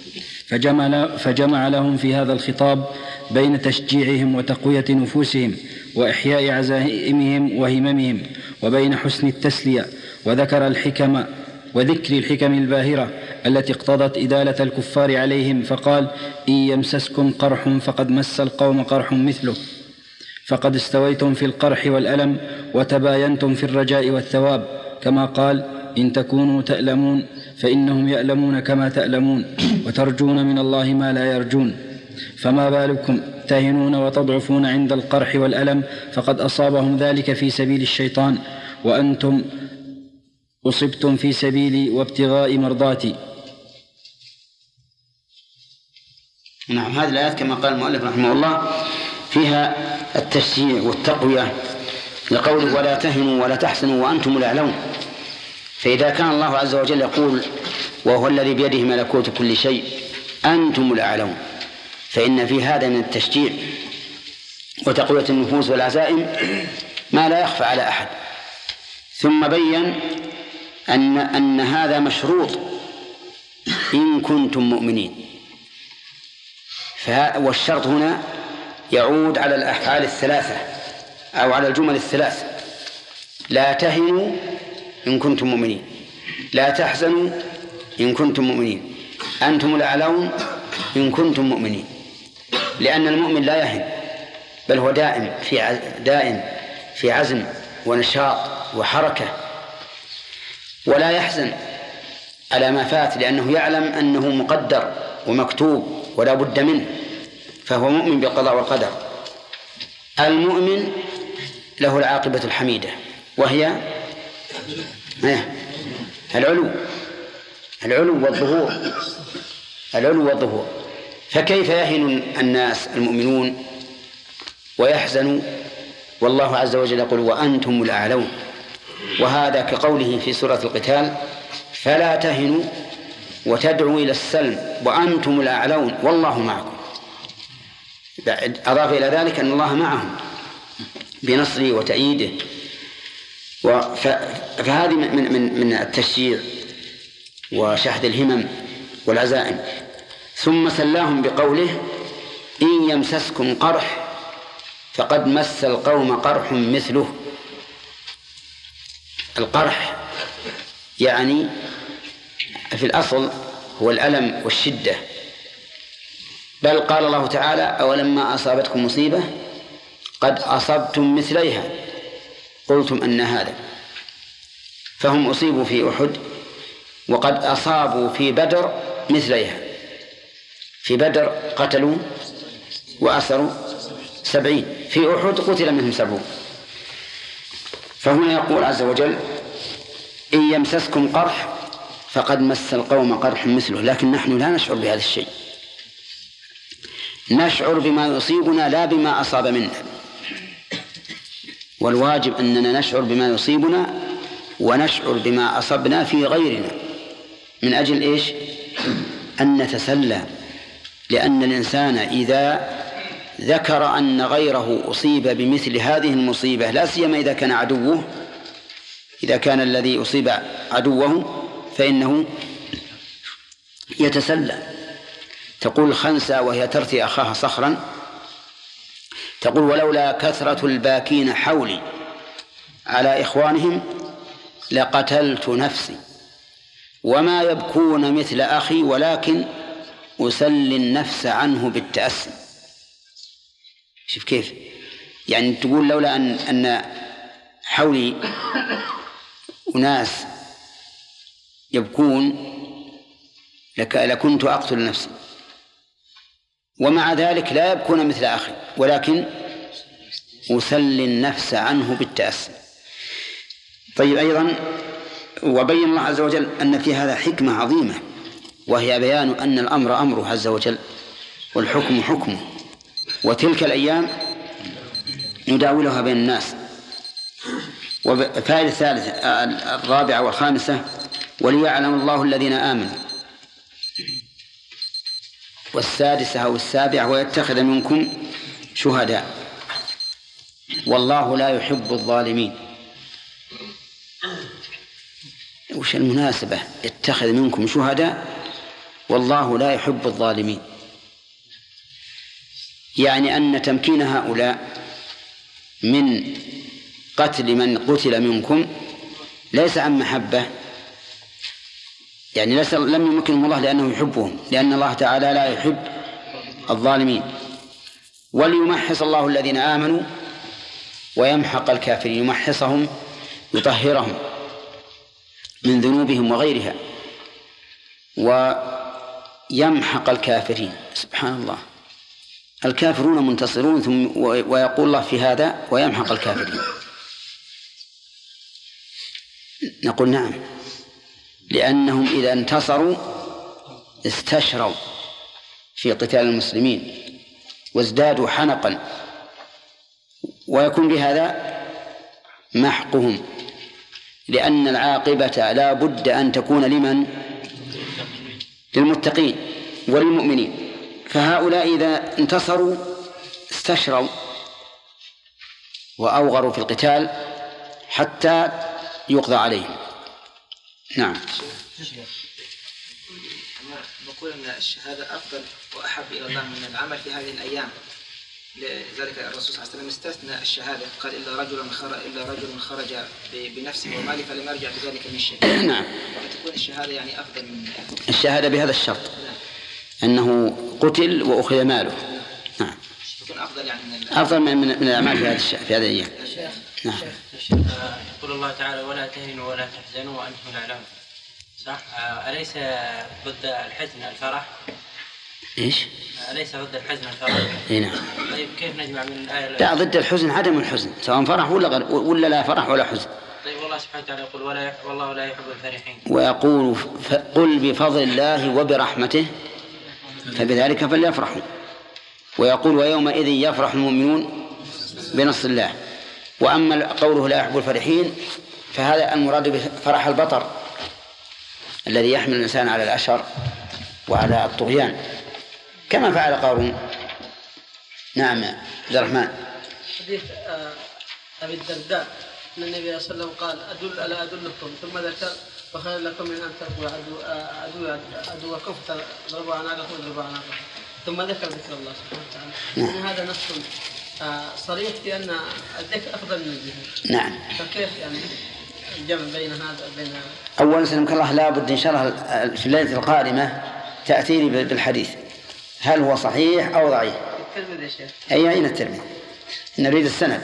فجمع لهم في هذا الخطاب بين تشجيعهم وتقوية نفوسهم وإحياء عزائمهم وهممهم، وبين حسن التسلية وذكر الحكم الباهرة التي اقتضت إدالة الكفار عليهم، فقال: إن يمسسكم قرح فقد مس القوم قرح مثله، فقد استويتم في القرح والألم وتباينتم في الرجاء والثواب، كما قال: إن تكونوا تألمون فإنهم يألمون كما تألمون وترجون من الله ما لا يرجون، فما بالكم تهنون وتضعفون عند القرح والألم، فقد أصابهم ذلك في سبيل الشيطان وأنتم أصبتم في سبيلي وابتغاء مرضاتي.
نعم. هذه الآيات كما قال المؤلف رحمه الله فيها التشجيع والتقوية لقوله: ولا تهنوا ولا تحزنوا وأنتم الأعلون. فإذا كان الله عز وجل يقول وهو الذي بيده ملكوت كل شيء أنتم الأعلون، فإن في هذا من التشجيع وتقوية النفوس والعزائم ما لا يخفى على أحد. ثم بين أن هذا مشروط إن كنتم مؤمنين، والشرط هنا يعود على الأفعال الثلاثة أو على الجمل الثلاث: لا تهنوا إن كنتم مؤمنين، لا تحزنوا إن كنتم مؤمنين، أنتم الأعلون إن كنتم مؤمنين. لأن المؤمن لا يهن، بل هو دائم في عزم ونشاط وحركة، ولا يحزن على ما فات لأنه يعلم أنه مقدر ومكتوب ولا بد منه، فهو مؤمن بالقضاء والقدر. المؤمن له العاقبة الحميدة وهي العلو والظهور. فكيف يهن الناس المؤمنون ويحزنوا والله عز وجل يقول: وأنتم الأعلون؟ وهذا كقوله في سورة القتال: فلا تهنوا وتدعوا إلى السلم وأنتم الأعلون والله معكم. أضاف إلى ذلك أن الله معهم بنصره وتأييده. فهذه من التشجيع وشحذ الهمم والعزائم. ثم سلاهم بقوله: إن يمسسكم قرح فقد مس القوم قرح مثله. القرح يعني في الأصل هو الألم والشدة، بل قال الله تعالى: أولما أصابتكم مصيبة قد أصبتم مثليها قلتم أن هذا. فهم أصيبوا في أحد وقد أصابوا في بدر مثليها. في بدر قتلوا وأسروا 70، في أحد قتل منهم 70. فهنا يقول عز وجل: إن يمسسكم قرح فقد مس القوم قرح مثله. لكن نحن لا نشعر بهذا الشيء، نشعر بما يصيبنا لا بما أصاب منا. والواجب أننا نشعر بما يصيبنا ونشعر بما أصبنا في غيرنا من أجل إيش؟ أن نتسلى، لأن الإنسان إذا ذكر أن غيره أصيب بمثل هذه المصيبة، لا سيما إذا كان عدوه، إذا كان الذي أصيب عدوه فإنه يتسلى. تقول خنسة وهي ترثي أخاها صخرا، تقول ولولا كثرة الباكين حولي على إخوانهم لقتلت نفسي وما يبكون مثل أخي ولكن أسلي النفس عنه بالتأسي. شوف كيف يعني تقول لولا أن حولي أناس يبكون لكنت أقتل نفسي، ومع ذلك لا يبكون مثل أخي ولكن أسلي النفس عنه بالتأسي. طيب أيضا وبين الله عز وجل أن في هذا حكمة عظيمة، وهي بيان أن الأمر أمره عز وجل والحكم حكمه، وتلك الأيام نداولها بين الناس. وفائدة الثالثة الرابعة والخامسة وليعلم الله الذين آمنوا، والسادسة أو السابعة ويتخذ منكم شهداء والله لا يحب الظالمين. وش المناسبة يتخذ منكم شهداء والله لا يحب الظالمين؟ يعني أن تمكين هؤلاء من قتل من قتل منكم ليس عن محبة، يعني لم يمكنهم الله لأنه يحبهم، لأن الله تعالى لا يحب الظالمين. وليمحص الله الذين آمنوا ويمحق الكافرين، يمحصهم يطهرهم من ذنوبهم وغيرها، ويمحق الكافرين. سبحان الله، الكافرون منتصرون ثم ويقول الله في هذا ويمحق الكافرين. نقول نعم، لأنهم إذا انتصروا استشروا في قتال المسلمين وازدادوا حنقا، ويكون بهذا محقهم، لأن العاقبة لا بد أن تكون لمن؟ للمتقين وللمؤمنين. فهؤلاء إذا انتصروا استشروا وأوغروا في القتال حتى يقضى عليهم. نعم.
نقول أن الشهادة أفضل وأحب إلى الله من العمل في هذه الأيام، لذلك الرسول صلى الله عليه وسلم استثنى الشهادة، قال إلا رجل خرج بنفسه وماله فلم يرجع بذلك من الشهادة.
نعم.
فتكون الشهادة يعني أفضل من
الشهادة بهذا الشرط أنه قتل وأخذ ماله. نعم.
تكون أفضل يعني
أفضل من الأعمال في هذه الأيام.
نعم. يقول الله تعالى ولا تهنوا ولا تحزنوا وأنتم الأعلام، صح؟ أليس ضد الحزن الفرح؟
إيش؟
أليس ضد الحزن الفرح؟
نعم.
طيب كيف نجمع من الآية؟
لا، ضد الحزن عدم الحزن، سواء فرح ولا لا فرح ولا حزن.
طيب والله سبحانه وتعالى يقول والله لا يحب الفرحين،
ويقول قل بفضل الله وبرحمته فبذلك فليفرحوا، ويقول ويومئذ يفرح المؤمنون بنصر الله. وأما قوله لا يحب الفرحين فهذا المراد بفرح البطر الذي يحمل الإنسان على الأشر وعلى الطغيان كما فعل قارون. نعم عبد الرحمن.
حديث أبي الدرداء أن النبي صلى الله عليه وسلم قال ألا أدلكم، ثم ذكر وخير لكم من أن تركوا عدوكم فتضربوا أعناقكم ويضربوا أعناقكم، ثم ذكر الله سبحانه وتعالى. يعني هذا نص صريح في أن الذكر أفضل من الجهاد.
نعم.
فكيف يعني الجمع بين هذا وبين
أولا سلمك الله لابد إن شاء الله في الليلة القادمة تأتيني بالحديث هل هو صحيح أو ضعيف.
الترمذي يا شيخ.
أين الترمذي؟ نريد السند.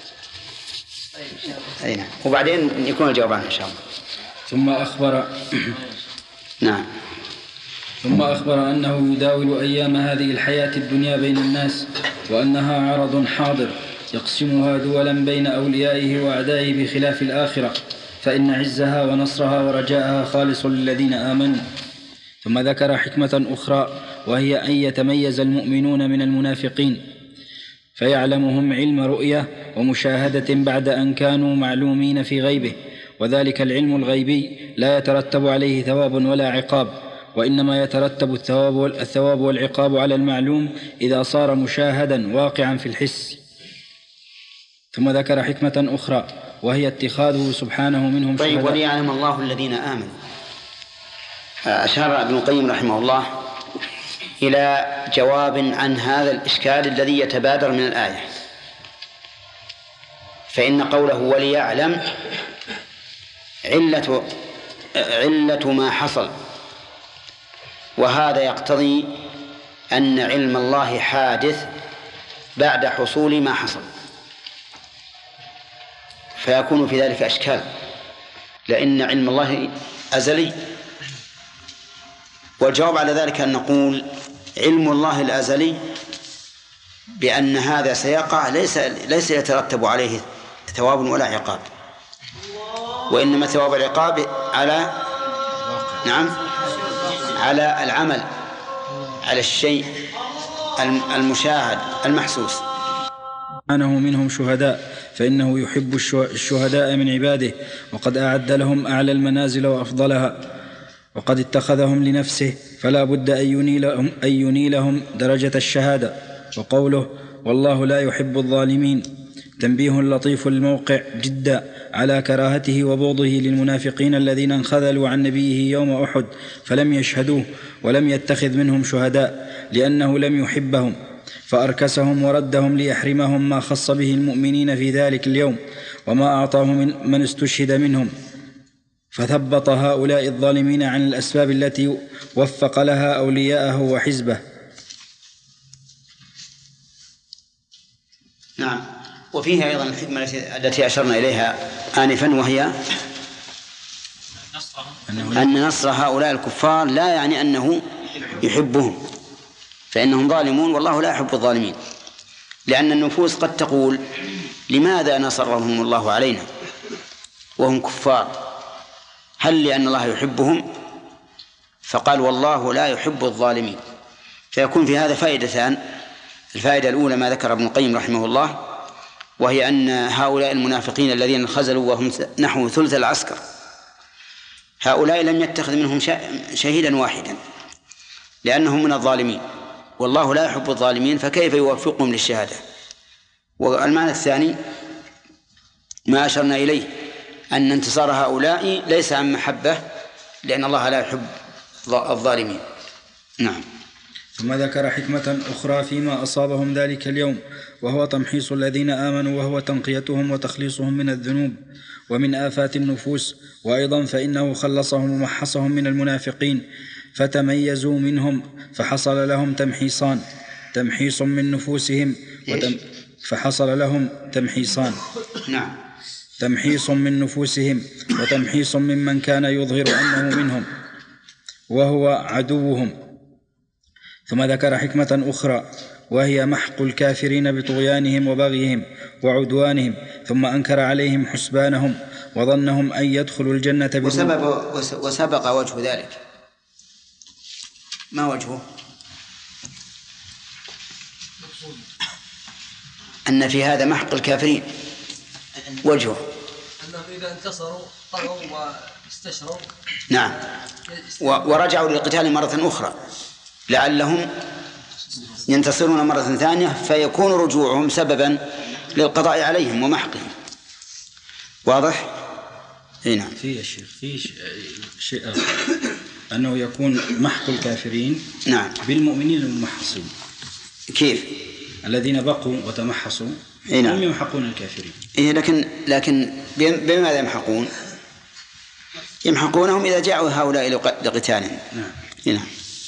أي نعم، وبعدين يكون الجواب عنه إن شاء الله.
ثم أخبر
نعم.
ثم أخبر أنه يداول أيام هذه الحياة الدنيا بين الناس، وأنها عرض حاضر يقسمها دولا بين أوليائه وأعدائه بخلاف الآخرة، فإن عزها ونصرها ورجاءها خالص للذين آمنوا. ثم ذكر حكمة أخرى، وهي أن يتميز المؤمنون من المنافقين، فيعلمهم علم رؤية ومشاهدة بعد أن كانوا معلومين في غيبه، وذلك العلم الغيبي لا يترتب عليه ثواب ولا عقاب، وإنما يترتب الثواب والعقاب على المعلوم إذا صار مشاهدا واقعا في الحس. ثم ذكر حكمة أخرى وهي اتخاذه سبحانه منهم شهداء.
طيب، وليعلم الله الذين آمنوا. أشار ابن القيم رحمه الله إلى جواب عن هذا الإشكال الذي يتبادر من الآية، فإن قوله وليعلم علة ما حصل، وهذا يقتضي أن علم الله حادث بعد حصول ما حصل، فيكون في ذلك أشكال، لأن علم الله أزلي. والجواب على ذلك أن نقول علم الله الأزلي بأن هذا سيقع ليس يترتب عليه ثواب ولا عقاب، وإنما ثواب العقاب على العمل، على الشيء المشاهد المحسوس.
سبحانه منهم شهداء، فإنه يحب الشهداء من عباده، وقد أعد لهم أعلى المنازل وأفضلها، وقد اتخذهم لنفسه، فلا بد أن ينيلهم درجة الشهادة. وقوله والله لا يحب الظالمين تنبيه لطيف الموقع جدا على كراهته وبغضه للمنافقين الذين انخذلوا عن نبيه يوم أحد فلم يشهدوه، ولم يتخذ منهم شهداء لأنه لم يحبهم، فأركسهم وردهم ليحرمهم ما خص به المؤمنين في ذلك اليوم وما أعطاه من استشهد منهم، فثبط هؤلاء الظالمين عن الأسباب التي وفق لها أولياءه وحزبه.
نعم. وفيها أيضا الحكمة التي أشرنا إليها آنفا، وهي أن نصر هؤلاء الكفار لا يعني أنه يحبهم، فإنهم ظالمون والله لا يحب الظالمين، لأن النفوس قد تقول لماذا نصرهم الله علينا وهم كفار؟ هل لأن الله يحبهم؟ فقال والله لا يحب الظالمين. فيكون في هذا فائدتان. الفائدة الأولى ما ذكر ابن القيم رحمه الله، وهي أن هؤلاء المنافقين الذين انخزلوا وهم نحو ثلث العسكر، هؤلاء لم يتخذ منهم شهيدا واحدا لأنهم من الظالمين، والله لا يحب الظالمين، فكيف يوفقهم للشهادة؟ والمعنى الثاني ما أشرنا إليه، أن انتصار هؤلاء ليس عن محبة، لأن الله لا يحب الظالمين. نعم.
ثم ذكر حكمة أخرى فيما أصابهم ذلك اليوم، وهو تمحيص الذين آمنوا، وهو تنقيتهم وتخليصهم من الذنوب ومن آفات النفوس. وأيضا فإنه خلصهم ومحصهم من المنافقين فتميزوا منهم، فحصل لهم تمحيصان، تمحيص من نفوسهم فحصل لهم تمحيصان.
نعم.
تمحيص من نفوسهم وتمحيص ممن كان يظهر أنه منهم وهو عدوهم. ثم ذكر حكمة أخرى وهي محق الكافرين بطغيانهم وبغيهم وعدوانهم، ثم أنكر عليهم حسبانهم وظنهم أن يدخلوا الجنة
وسبق وجه ذلك. ما وجهه؟ أن في هذا محق الكافرين وجهه
أنهم إذا انتصروا طغوا واستشروا.
نعم. ورجعوا للقتال مرة أخرى لعلهم ينتصرون مرة ثانية، فيكون رجوعهم سببا للقضاء عليهم ومحقهم. واضح؟
نعم. في الشيخ في شيء آخر، أنه يكون محق الكافرين
نعم
بالمؤمنين الممحصين.
كيف؟
الذين بقوا وتمحصوا
نعم.
هم يمحقون الكافرين.
لكن بماذا يمحقون؟ يمحقونهم إذا جاءوا هؤلاء لقتالهم.
نعم.
نعم.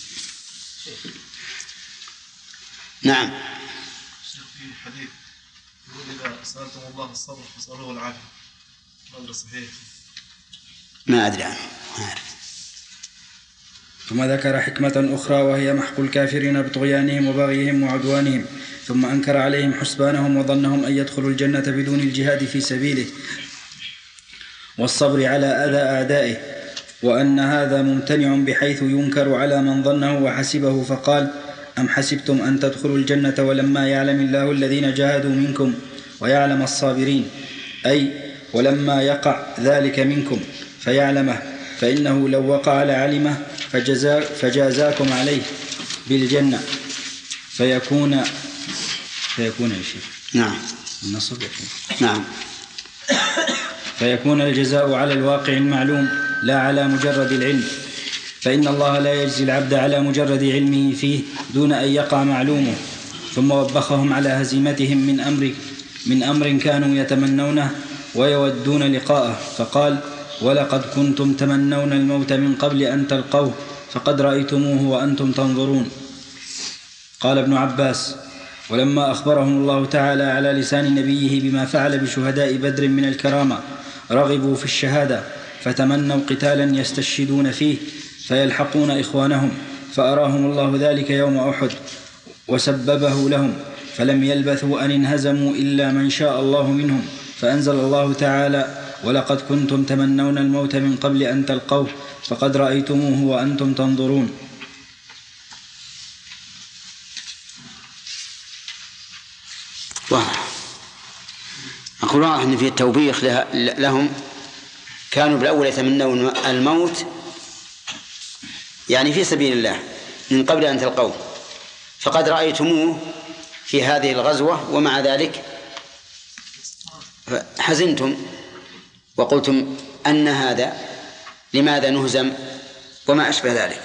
نعم.
في الحديث يقول إذا سألتم الله الصبر فاسألوه العافية، هذا صحيح؟
ما أدري عنه.
ثم ذكر حكمة أخرى وهي محق الكافرين بطغيانهم وبغيهم وعدوانهم، ثم أنكر عليهم حسبانهم وظنهم أن يدخلوا الجنة بدون الجهاد في سبيله والصبر على أذى أعدائه، وأن هذا ممتنع بحيث ينكر على من ظنه وحسبه، فقال أم حسبتم أن تدخلوا الجنة ولما يعلم الله الذين جاهدوا منكم ويعلم الصابرين، أي ولما يقع ذلك منكم فيعلمه، فإنه لو وقع لعلمه فجازاكم عليه بالجنة فيكون يا شيخ.
نعم
النصب
نعم.
فيكون الجزاء على الواقع المعلوم لا على مجرد العلم، فإن الله لا يجزي العبد على مجرد علمه فيه دون أن يقع معلومه. ثم وبخهم على هزيمتهم من أمر كانوا يتمنونه ويودون لقاءه، فقال: ولقد كنتم تمنون الموت من قبل أن تلقوه فقد رأيتموه وأنتم تنظرون. قال ابن عباس: ولما أخبرهم الله تعالى على لسان نبيه بما فعل بشهداء بدر من الكرامة رغبوا في الشهادة، فتمنوا قتالا يستشهدون فيه فيلحقون إخوانهم، فأراهم الله ذلك يوم أحد وسببه لهم، فلم يلبثوا أن انهزموا إلا من شاء الله منهم، فأنزل الله تعالى: ولقد كنتم تمنون الموت من قبل أن تلقوه فقد رأيتموه وأنتم تنظرون.
أقول أن في التوبيخ لهم كانوا بالأول يتمنون الموت يعني في سبيل الله من قبل أن تلقوه، فقد رأيتموه في هذه الغزوة، ومع ذلك حزنتم وقلتم أن هذا لماذا نهزم وما أشبه ذلك،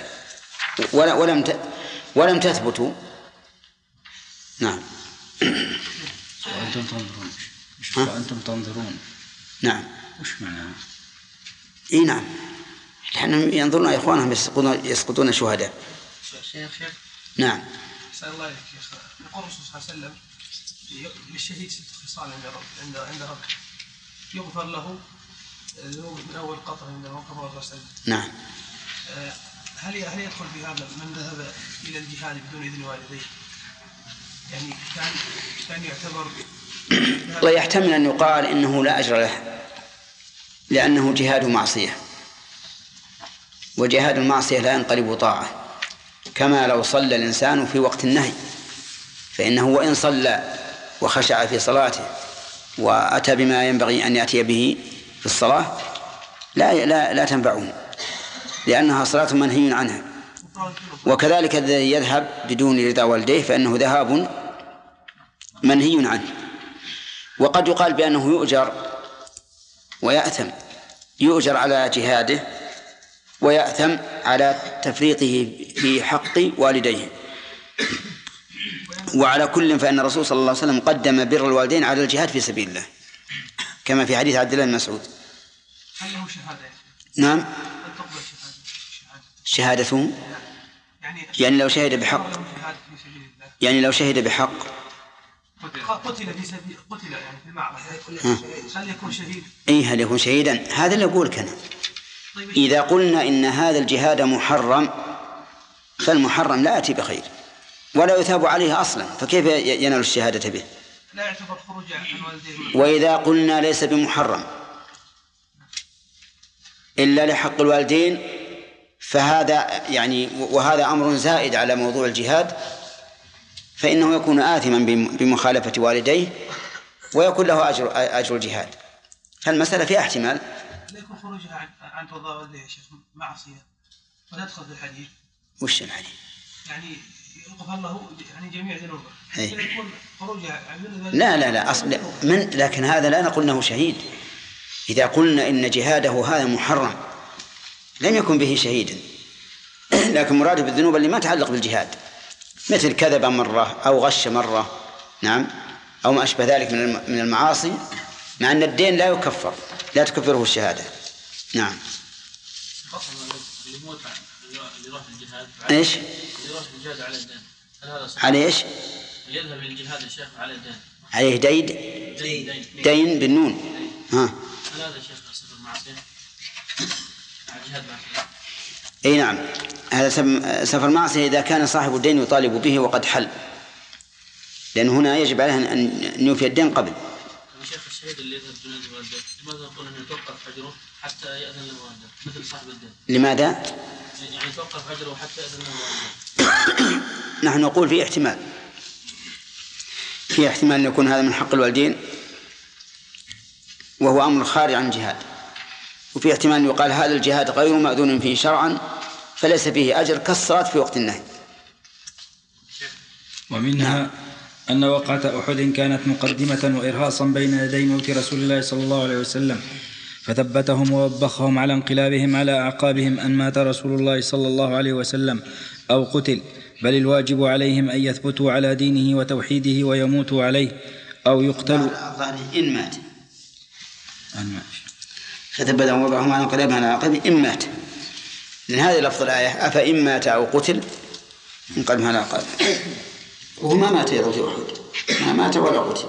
ولم تثبتوا. نعم.
وأنتم تنظرون. وأنتم تنظرون.
نعم.
وش معناه؟
إيه نعم، نحن ينظرون إخوانهم يسقطون شهداء.
شيخ.
نعم.
أسأل الله عليك يا شيخ. يقول الرسول صلى الله عليه وسلم للشهيد 6 خصال عند رب يغفر له من أول قطر عند موقف الرسول.
نعم.
هل يدخل في هذا من ذهب إلى الجهاد بدون إذن والديه؟ يعني كان يعتبر
ويحتمل أن يقال إنه لا أجر له لأنه جهاد معصية، وجهاد المعصية لا ينقلب طاعة، كما لو صلى الإنسان في وقت النهي، فإنه وإن صلى وخشع في صلاته وأتى بما ينبغي أن يأتي به في الصلاة لا تنفعه، لأنها صلاة منهي عنها. وكذلك الذي يذهب بدون رضا والديه فإنه ذهاب منهي عنه. وقد يقال بأنه يؤجر ويأثم، يؤجر على جهاده ويأثم على تفريطه في حق والديه. وعلى كل فإن الرسول صلى الله عليه وسلم قدم بر الوالدين على الجهاد في سبيل الله، كما في حديث عبد الله بن مسعود.
هل له شهادة؟
نعم. شهادته يعني لو شهد بحق، يعني لو شهد بحق
قتل في سبيل، قتل يعني في المعركة، هل يكون شهيد؟
إيه هل يكون شهيدا؟ هذا اللي أقول كنا إذا قلنا إن هذا الجهاد محرم فالمحرم لا يأتي بخير ولا يثاب عليه أصلا، فكيف ينال الشهادة به؟
لا يعتبر خروج عن والديه.
وإذا قلنا ليس بمحرم إلا لحق الوالدين فهذا يعني وهذا أمر زائد على موضوع الجهاد، فإنه يكون آثما بمخالفة والديه ويكون له أجر الجهاد. فالمسألة فيها احتمال.
لا يكون خروجها عن رضا والديه يا شيخ معصية وندخل في الحديث.
وش الحديث؟
يعني يغفر له يعني جميع ذنوبه. يكون خروجها عن
لا أصل لكن هذا لا نقول انه شهيد. إذا قلنا إن جهاده هذا محرم لم يكن به شهيدا، لكن مراده بالذنوب اللي ما تعلق بالجهاد، مثل كذب مرة أو غش مرة، نعم، أو ما أشبه ذلك من المعاصي، مع أن الدين لا يكفر، لا تكفره الشهادة. نعم. إيش؟
يروح الجهاد على الدين.
على إيش؟
يذهب للجهاد يا شيخ على الدين.
عليه دين بالنون. ها.
هل هذا شيخ سفر معصية؟ الجهاد معصية.
أي نعم، هذا سفر معصية إذا كان صاحب الدين يطالب به وقد حل، لأن هنا يجب عليه أن يوفي الدين قبل.
شيخ الشهيد اللي يذهب جنازة والده لماذا نقول أنه يتوقف أجره حتى يأذن له والده مثل صاحب الدين؟
لماذا؟
يعني يتوقف أجره حتى يأذن له والده.
نحن نقول في احتمال أن يكون هذا من حق الوالدين وهو أمر خارج عن الجهاد، وفي احتمال أن يقال هذا الجهاد غير مأذون فيه شرعا فليس فيه أجر كالصلاة في وقت النهي.
ومنها أن وقعة أحد كانت مقدمة وإرهاصا بين يدي موت رسول الله صلى الله عليه وسلم، فثبتهم ووبخهم على انقلابهم على أعقابهم أن مات رسول الله صلى الله عليه وسلم أو قتل، بل الواجب عليهم أن يثبتوا على دينه وتوحيده ويموتوا عليه أو يقتلوا
إن مات. فثبتهم ووبخهم على انقلابهم على أعقابهم إن مات، لأن هذه لفظ الآية أفإن مات أو قتل انقلبهم على أعقابهم، وهو ما مات يا أحد، ما مات ولا قتل.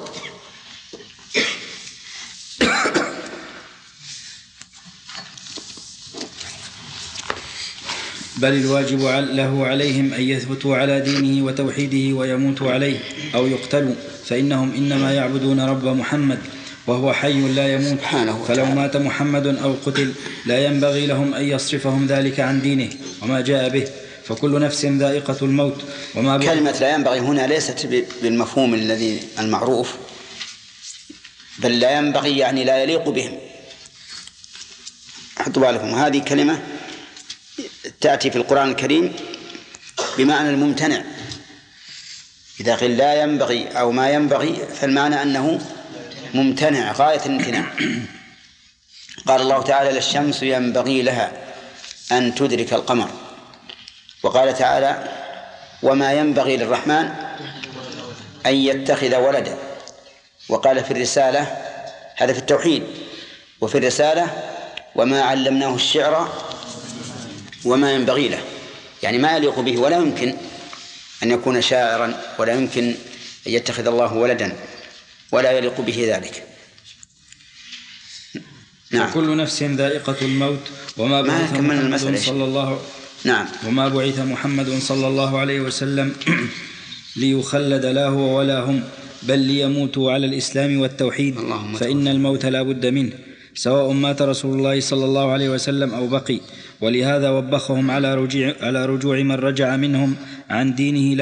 بل الواجب له عليهم أن يثبتوا على دينه وتوحيده ويموتوا عليه أو يقتلوا، فإنهم إنما يعبدون رب محمد وهو حي لا يموت، فلو مات محمد أو قتل لا ينبغي لهم أن يصرفهم ذلك عن دينه وما جاء به، فكل نفس ذائقة الموت.
كلمة لا ينبغي هنا ليست بالمفهوم الذي المعروف، بل لا ينبغي يعني لا يليق بهم. حطوا بالكم، هذه كلمة تأتي في القرآن الكريم بمعنى الممتنع. إذا قيل لا ينبغي أو ما ينبغي فالمعنى أنه ممتنع غاية الامتناع. قال الله تعالى لا الشمس ينبغي لها أن تدرك القمر، وقال تعالى وما ينبغي للرحمن أن يتخذ ولدا، وقال في الرسالة هذا في التوحيد، وفي الرسالة وما علمناه الشعر وما ينبغي له، يعني ما يليق به، ولا يمكن أن يكون شاعرا، ولا يمكن أن يتخذ الله ولدا، ولا يليق به ذلك.
نعم. كل نفس ذائقة الموت وما بعث محمد صلى الله وما بعث محمد صلى الله عليه وسلم ليخلد لا هو ولا هم، بل ليموتوا على الإسلام والتوحيد، فإن الموت لا بد منه، سواء مات رسول الله صلى الله عليه وسلم أو بقي. ولهذا وبخهم على رجوع من رجع منهم عن دينه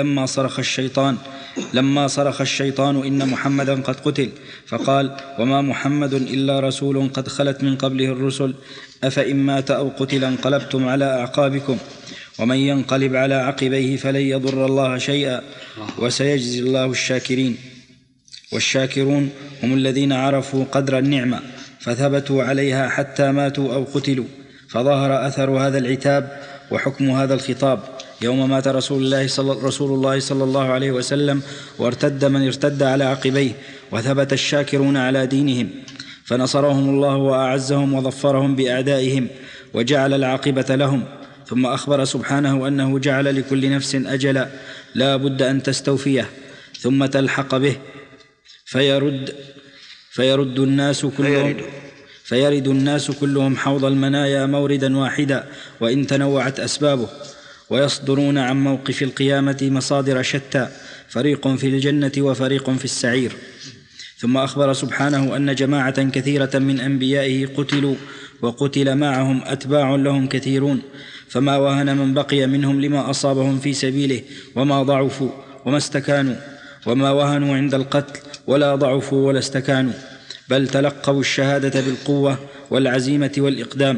لما صرخ الشيطان إن محمدا قد قتل، فقال وما محمد إلا رسول قد خلت من قبله الرسل، أفإن مات أو قتل انقلبتم على أعقابكم، ومن ينقلب على عقبيه فلن يضر الله شيئا وسيجزي الله الشاكرين. والشاكرون هم الذين عرفوا قدر النعمة فثبتوا عليها حتى ماتوا أو قتلوا، فظهر أثر هذا العتاب وحكم هذا الخطاب يوم مات رسول الله صلى الله عليه وسلم، وارتد من ارتد على عقبيه، وثبت الشاكرون على دينهم، فنصرهم الله وأعزهم وظفرهم بأعدائهم وجعل العاقبة لهم. ثم أخبر سبحانه أنه جعل لكل نفس أجلا لا بد أن تستوفيه ثم تلحق به، فيرد الناس كلهم حوض المنايا موردا واحدا وإن تنوعت أسبابه، ويصدرون عن موقف القيامة مصادر شتى، فريق في الجنة وفريق في السعير. ثم أخبر سبحانه أن جماعة كثيرة من أنبيائه قتلوا وقتل معهم أتباع لهم كثيرون، فما وهن من بقي منهم لما أصابهم في سبيله وما ضعفوا وما استكانوا، وما وهنوا عند القتل ولا ضعفوا ولا استكانوا، بل تلقوا الشهادة بالقوة والعزيمة والإقدام،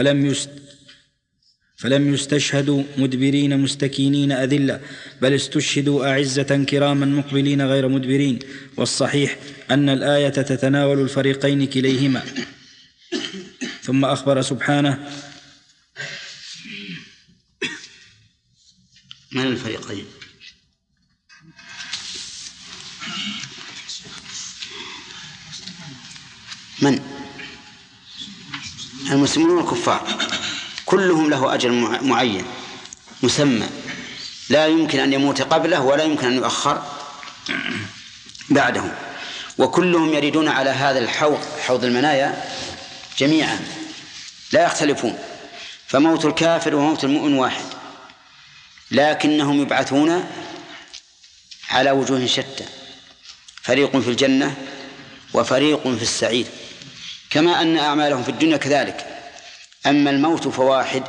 فلم يستشهدوا مدبرين مستكينين أذلة، بل استشهدوا أعزة كراما مقبلين غير مدبرين. والصحيح أن الآية تتناول الفريقين كليهما. ثم أخبر سبحانه
من الفريقين؟ من؟ المسلمون والكفار، كلهم له أجل معين مسمى، لا يمكن أن يموت قبله ولا يمكن أن يؤخر بعده، وكلهم يريدون على هذا الحوض، حوض المنايا، جميعا لا يختلفون، فموت الكافر وموت المؤمن واحد، لكنهم يبعثون على وجوه شتى، فريق في الجنة وفريق في السعير، كما أن أعمالهم في الدنيا كذلك. أما الموت فواحد،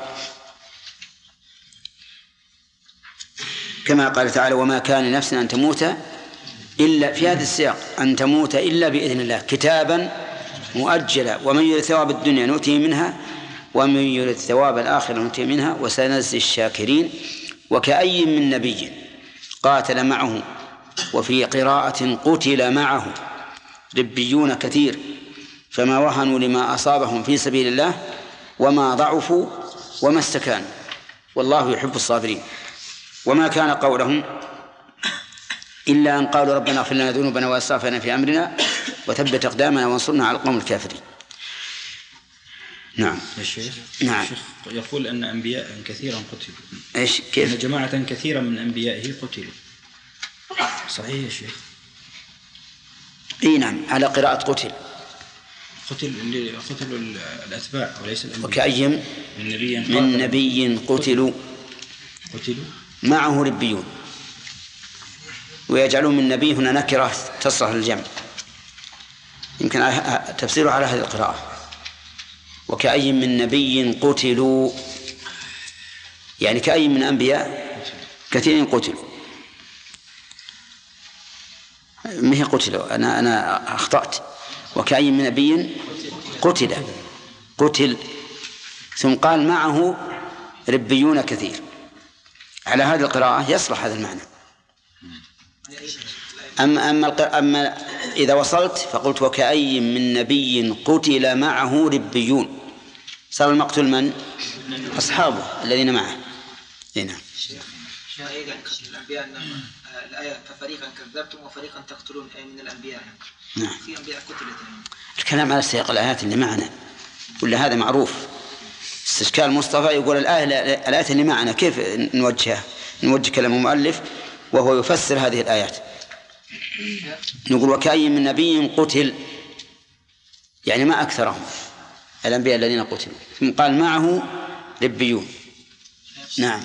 كما قال تعالى: وما كان لنفس أن تموت إلا، في هذا السياق، أن تموت إلا بإذن الله كتابا مؤجلا، ومن يرد ثواب الدنيا نؤتيه منها ومن يرد ثواب الآخرة نؤتيه منها وسنجزي الشاكرين. وكأي من نبي قاتل معه، وفي قراءة قتل معه، ربيون كثير، فما وهنوا لما أصابهم في سبيل الله وما ضعفوا وما استكانوا، والله يحب الصابرين. وما كان قولهم إلا أن قالوا ربنا اغفر لنا ذنوبنا وإسرافنا في أمرنا وثبت أقدامنا وانصرنا على القوم الكافرين. نعم
يا شيخ.
نعم.
الشيخ يقول أن أنبياء كثيرا قتلوا.
إيش كيف؟
أن جماعة كثيرا من أنبيائه قتلوا. صحيح يا شيخ؟
إيه نعم، على قراءة قتلوا
الأتباع وليس الأنبياء.
وكأي من نبي قتلوا معه ربيون، ويجعلون من نبي هنا نكرة تصلح للجمع، يمكن تفسيره على هذه القراءة. وكأي من نبي قتلوا، يعني كأي من أنبياء كثيرين قتلوا، ما هي قتلوا، أنا أخطأت. وكأي من نبي قتل ثم قال معه ربيون كثير، على هذه القراءة يصلح هذا المعنى. أما إذا وصلت فقلت وكأي من نبي قتل معه ربيون، صار المقتول من؟ أصحابه الذين معه. هنا
الأنبياء الآية ففريقا كذبتم وفريقا تقتلون من الأنبياء.
نعم.
في أنبياء قتلت.
الكلام على سياق الآيات اللي معنا، ولا هذا معروف. استشكال مصطفى يقول الآيات اللي معنا كيف نوجه كلام المؤلف وهو يفسر هذه الآيات. نقول وكأي من نبي قتل، يعني ما أكثرهم الأنبياء الذين قتلوا، ثم قال معه ربيون. نعم.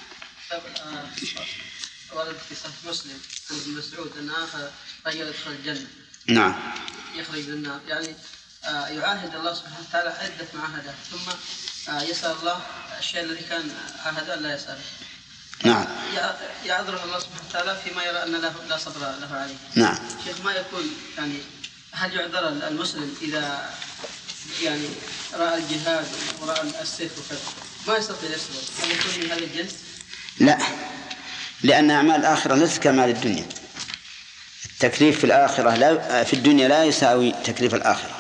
ورد في صحيح مسلم عن ابن مسعود أن آخر رجل يدخل الجنة.
نعم.
يخرج من النار، يعني يعاهد الله سبحانه وتعالى عدة معاهدات، ثم يسأل الله الشيء الذي كان عاهدا لا يسأله.
نعم.
يعذره الله سبحانه وتعالى فيما يرى أن لا صبر له عليه.
نعم.
شيخ، ما يكون يعني هل يعذر المسلم إذا يعني رأى الجهاد ورأى السيف وكذا ما يستطيع يصبر، هل يكون من هذا الجنس؟
لا، لأن أعمال الآخرة ليست كأعمال الدنيا. التكليف في الآخرة في الدنيا لا يساوي تكليف الآخرة.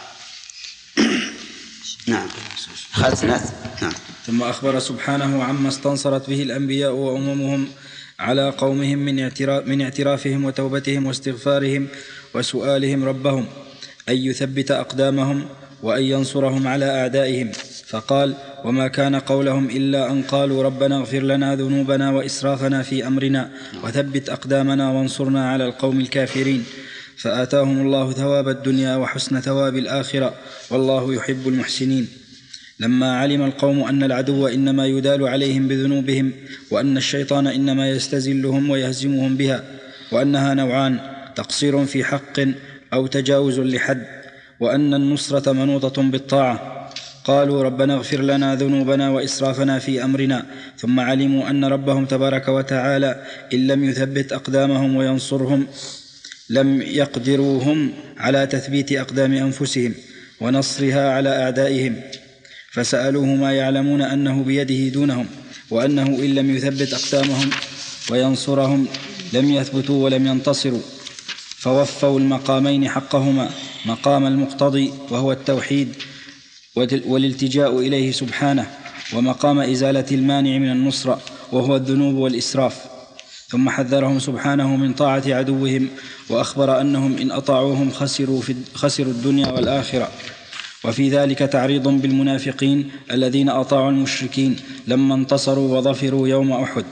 نعم. نعم.
ثم أخبر سبحانه عما استنصرت به الأنبياء وأممهم على قومهم من اعترافهم وتوبتهم واستغفارهم وسؤالهم ربهم أن يثبت أقدامهم وأن ينصرهم على أعدائهم، فقال وما كان قولهم إلا أن قالوا ربنا اغفر لنا ذنوبنا وإسرافنا في أمرنا وثبت أقدامنا وانصرنا على القوم الكافرين، فآتاهم الله ثواب الدنيا وحسن ثواب الآخرة والله يحب المحسنين. لما علم القوم أن العدو إنما يدال عليهم بذنوبهم وأن الشيطان إنما يستزلهم ويهزمهم بها، وأنها نوعان: تقصير في حق أو تجاوز لحد، وأن النصرة منوطة بالطاعة، قالوا ربنا اغفر لنا ذنوبنا وإسرافنا في أمرنا، ثم علموا أن ربهم تبارك وتعالى إن لم يثبت أقدامهم وينصرهم لم يقدروهم على تثبيت أقدام أنفسهم ونصرها على أعدائهم، فسألوه ما يعلمون أنه بيده دونهم، وأنه إن لم يثبت أقدامهم وينصرهم لم يثبتوا ولم ينتصروا، فوفوا المقامين حقهما: مقام المقتضي وهو التوحيد والالتجاء إليه سبحانه، ومقام إزالة المانع من النصرة وهو الذنوب والإسراف. ثم حذرهم سبحانه من طاعة عدوهم، وأخبر أنهم إن أطاعوهم خسروا الدنيا والآخرة. وفي ذلك تعريض بالمنافقين الذين أطاعوا المشركين لما انتصروا وظفروا يوم أحد.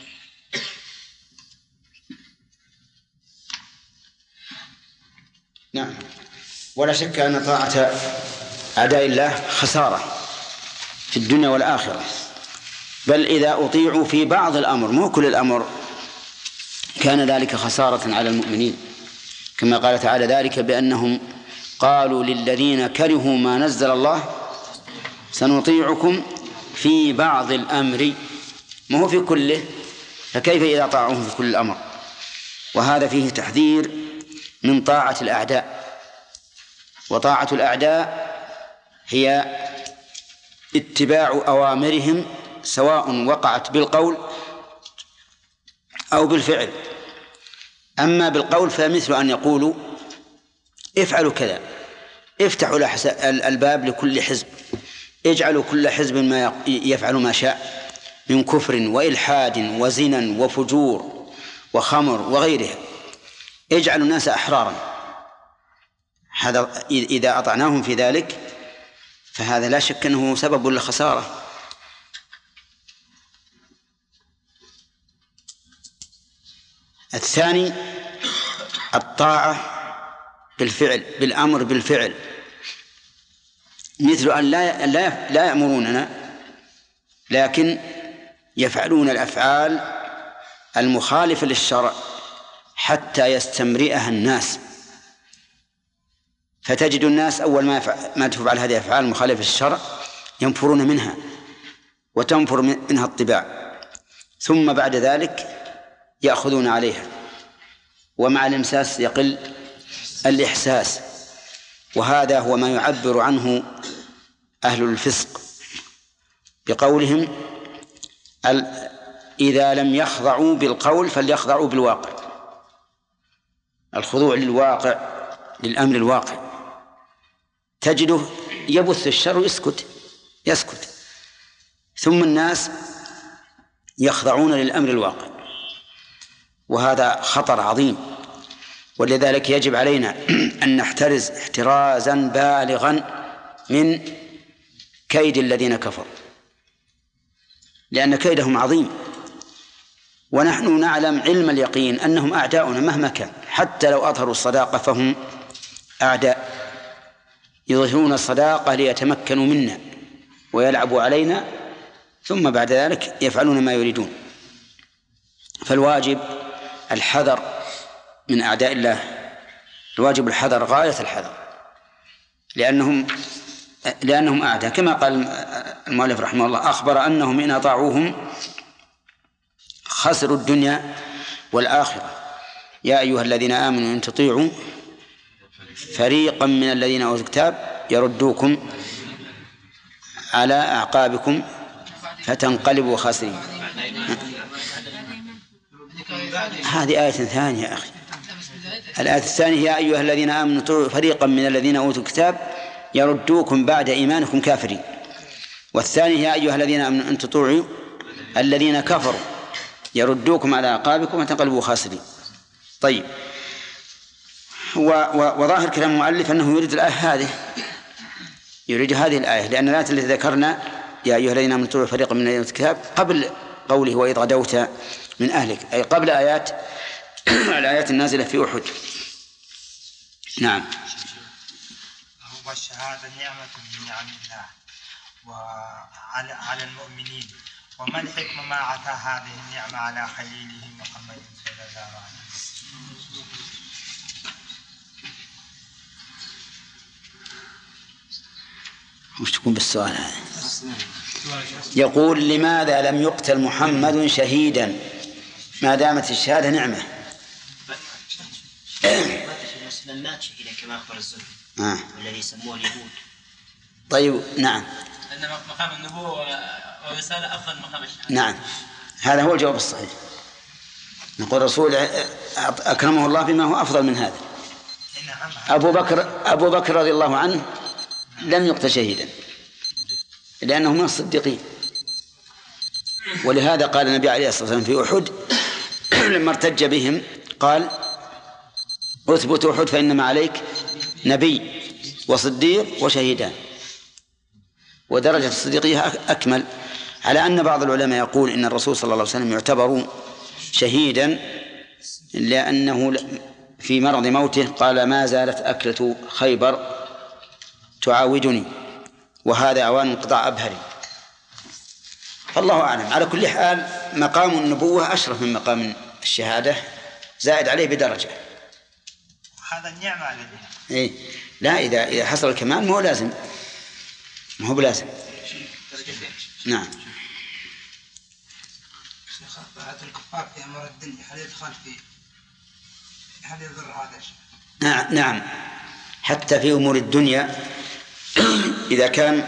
نعم. ولا شك أن طاعة أعداء الله خسارة في الدنيا والآخرة، بل إذا أطيعوا في بعض الأمر مو كل الأمر كان ذلك خسارة على المؤمنين، كما قال تعالى ذلك بأنهم قالوا للذين كرهوا ما نزل الله سنطيعكم في بعض الأمر، ما هو في كله، فكيف إذا طاعوهم في كل الأمر؟ وهذا فيه تحذير من طاعة الأعداء. وطاعة الأعداء هي اتباع أوامرهم سواء وقعت بالقول أو بالفعل. أما بالقول فمثل أن يقولوا افعلوا كذا، افتحوا الباب لكل حزب، اجعلوا كل حزب ما يفعل ما شاء من كفر وإلحاد وزنا وفجور وخمر وغيرها، اجعلوا الناس أحرارا. هذا إذا أطعناهم في ذلك فهذا لا شك أنه سبب للخسارة. الثاني الطاعة بالفعل، بالأمر بالفعل، مثل أن لا يأمروننا لكن يفعلون الأفعال المخالفة للشرع حتى يستمرئها الناس، فتجد الناس أول ما تفعل هذه الأفعال المخالفة للشرع ينفرون منها وتنفر منها الطباع، ثم بعد ذلك يأخذون عليها، ومع الإمساس يقل الإحساس. وهذا هو ما يعبر عنه أهل الفسق بقولهم إذا لم يخضعوا بالقول فليخضعوا بالواقع. الخضوع للواقع، للأمر الواقع، تجده يبث الشر يسكت، ثم الناس يخضعون للأمر الواقع، وهذا خطر عظيم. ولذلك يجب علينا أن نحترز احترازا بالغا من كيد الذين كفروا، لأن كيدهم عظيم، ونحن نعلم علم اليقين أنهم أعداؤنا مهما كان، حتى لو أظهروا الصداقة فهم أعداء، يظهرون الصداقة ليتمكنوا منا ويلعبوا علينا، ثم بعد ذلك يفعلون ما يريدون. فالواجب الحذر من أعداء الله، الواجب الحذر غاية الحذر، لأنهم أعداء، كما قال المؤلف رحمه الله أخبر أنهم إن أطاعوهم خسروا الدنيا والآخرة. يا أيها الذين آمنوا إن تطيعوا فريقا من الذين أوتوا الكتاب يردوكم على أعقابكم فتنقلبوا خاسرين. هذه آية ثانية يا أخي. الآية الثانية يا أيها الذين آمنوا طيعوا فريقا من الذين أوتوا الكتاب يردوكم بعد إيمانكم كافرين. والثانية يا أيها الذين آمنوا إن تطيعوا الذين كفروا يردوكم على أعقابكم وتنقلبوا خاسرين. طيب، وظاهر كلام المؤلف أنه يريد الآية هذه، يريد هذه الآية، لأن الآية التي ذكرنا يا أيها الذين آمنوا طيعوا فريقا من الذين أوتوا الكتاب قبل قوله وإذ غدوت من أهلك، أي قبل الآيات النازلة في أحد. نعم.
والشهادة نعمة من نعم الله وعلى المؤمنين، وما الحكمة ما عطى هذه النعمة على خليله محمد صلى الله عليه وسلم؟
وش تكون بالسؤال هذا؟ يقول لماذا لم يقتل محمد شهيدا ما دامت الشهادة نعمة؟
المسلم مات شهيدا كما أخبر الزهري والذي يسموه اليهود.
طيب، نعم،
أن مقام النبوة والرسالة أفضل مقام الشهادة.
نعم، هذا هو الجواب الصحيح. نقول الرسول أكرمه الله بما هو أفضل من هذا. أبو بكر رضي الله عنه لم يقتل شهيدا لأنه من الصديقين، ولهذا قال النبي عليه الصلاة والسلام في أحد لما ارتج بهم قال أثبت أحد فإنما عليك نبي وصديق وشهيدان، ودرجة الصديقية أكمل، على أن بعض العلماء يقول إن الرسول صلى الله عليه وسلم يعتبر شهيدا لأنه في مرض موته قال ما زالت أكلة خيبر تعاودني، وهذا أوان انقطاع أبهري. فالله أعلم. على كل حال مقام النبوة أشرف من مقام الشهادة، زائد عليه بدرجة.
هذا النعمة على النعمة.
إيه لا، إذا حصل الكمال ما هو لازم، ما هو بلازم. نعم.
شيخ بعد الكفار في أمر الدنيا هل يدخل فيه؟ هل يضر هذا الشيء؟
نعم، حتى في أمور الدنيا إذا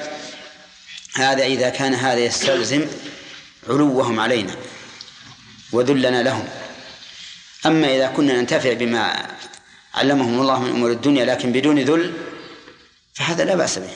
كان هذا يستلزم علوهم علينا وذلنا لهم. أما إذا كنا ننتفع بما علمهم الله من أمور الدنيا لكن بدون ذل فهذا لا بأس به.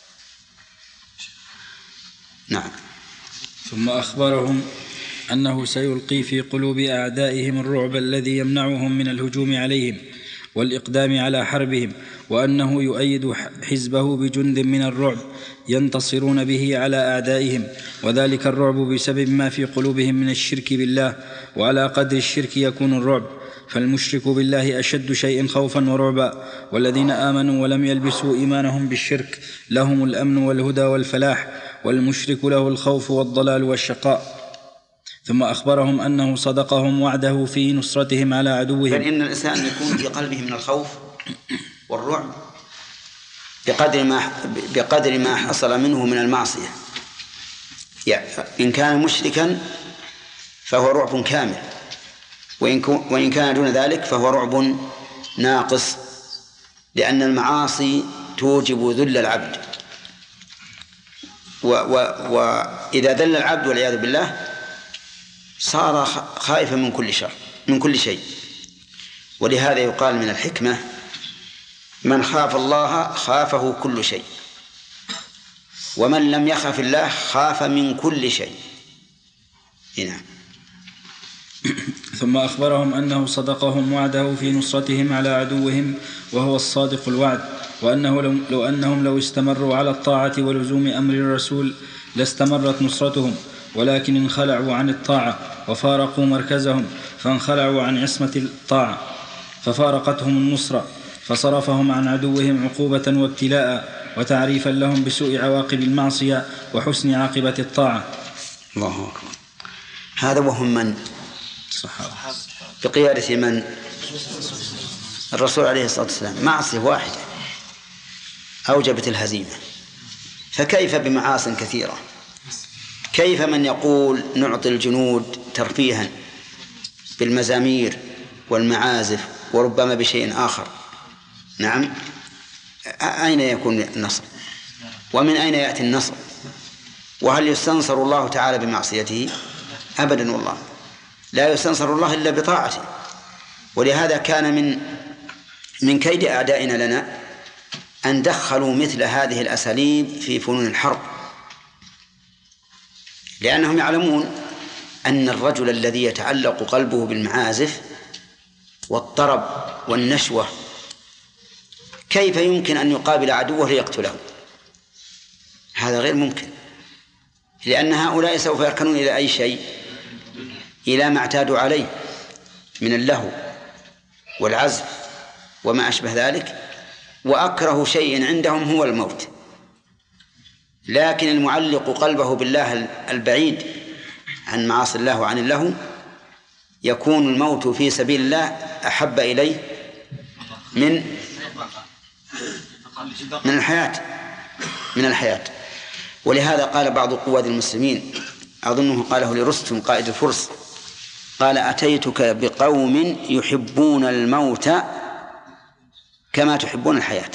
نعم.
ثم أخبرهم أنه سيلقي في قلوب أعدائهم الرعب الذي يمنعهم من الهجوم عليهم والإقدام على حربهم، وأنه يؤيد حزبه بجند من الرعب ينتصرون به على أعدائهم، وذلك الرعب بسبب ما في قلوبهم من الشرك بالله، وعلى قدر الشرك يكون الرعب، فالمشرك بالله أشد شيء خوفا ورعبا، والذين آمنوا ولم يلبسوا إيمانهم بالشرك لهم الأمن والهدى والفلاح، والمشرك له الخوف والضلال والشقاء. ثم أخبرهم أنه صدقهم وعده في نصرتهم على عدوهم.
بل إن الإنسان يكون في قلبه من الخوف والرعب بقدر ما حصل منه من المعصية. يعني إن كان مشركا فهو رعب كامل، وإن كان دون ذلك فهو رعب ناقص، لأن المعاصي توجب ذل العبد، وإذا ذل العبد والعياذ بالله صار خائفا من كل شر من كل شيء. ولهذا يقال من الحكمة: من خاف الله خافه كل شيء، ومن لم يخف الله خاف من كل شيء. هنا.
ثم أخبرهم أنه صدقهم وعده في نصرتهم على عدوهم وهو الصادق الوعد، وأنه لو استمروا على الطاعة ولزوم أمر الرسول لاستمرت نصرتهم، ولكن انخلعوا عن الطاعة وفارقوا مركزهم، فانخلعوا عن عصمة الطاعة ففارقتهم النصرة، فصرفهم عن عدوهم عقوبة وابتلاء وتعريفا لهم بسوء عواقب المعصية وحسن عاقبة الطاعة.
الله أكبر. هذا وهم من
الصحابة
بقيادة من؟ الرسول عليه الصلاة والسلام. معصية واحدة أوجبت الهزيمة، فكيف بمعاصٍ كثيرة؟ كيف من يقول نعطي الجنود ترفيها بالمزامير والمعازف وربما بشيء آخر؟ نعم، أين يكون النصر؟ ومن أين يأتي النصر؟ وهل يستنصر الله تعالى بمعصيته؟ أبدا والله، لا يستنصر الله إلا بطاعته. ولهذا كان من كيد أعدائنا لنا أن دخلوا مثل هذه الأساليب في فنون الحرب، لأنهم يعلمون أن الرجل الذي يتعلق قلبه بالمعازف والطرب والنشوة كيف يمكن أن يقابل عدوه ليقتله؟ هذا غير ممكن، لأن هؤلاء سوف يركنون إلى أي شيء؟ إلى ما اعتادوا عليه من اللهو والعزف وما أشبه ذلك، وأكره شيء عندهم هو الموت. لكن المعلق قلبه بالله البعيد عن معاصي الله وعن اللهو يكون الموت في سبيل الله أحب إليه من الحياة. ولهذا قال بعض قواد المسلمين، أظنه قاله لرستم قائد الفرس، قال: أتيتك بقوم يحبون الموت كما تحبون الحياة.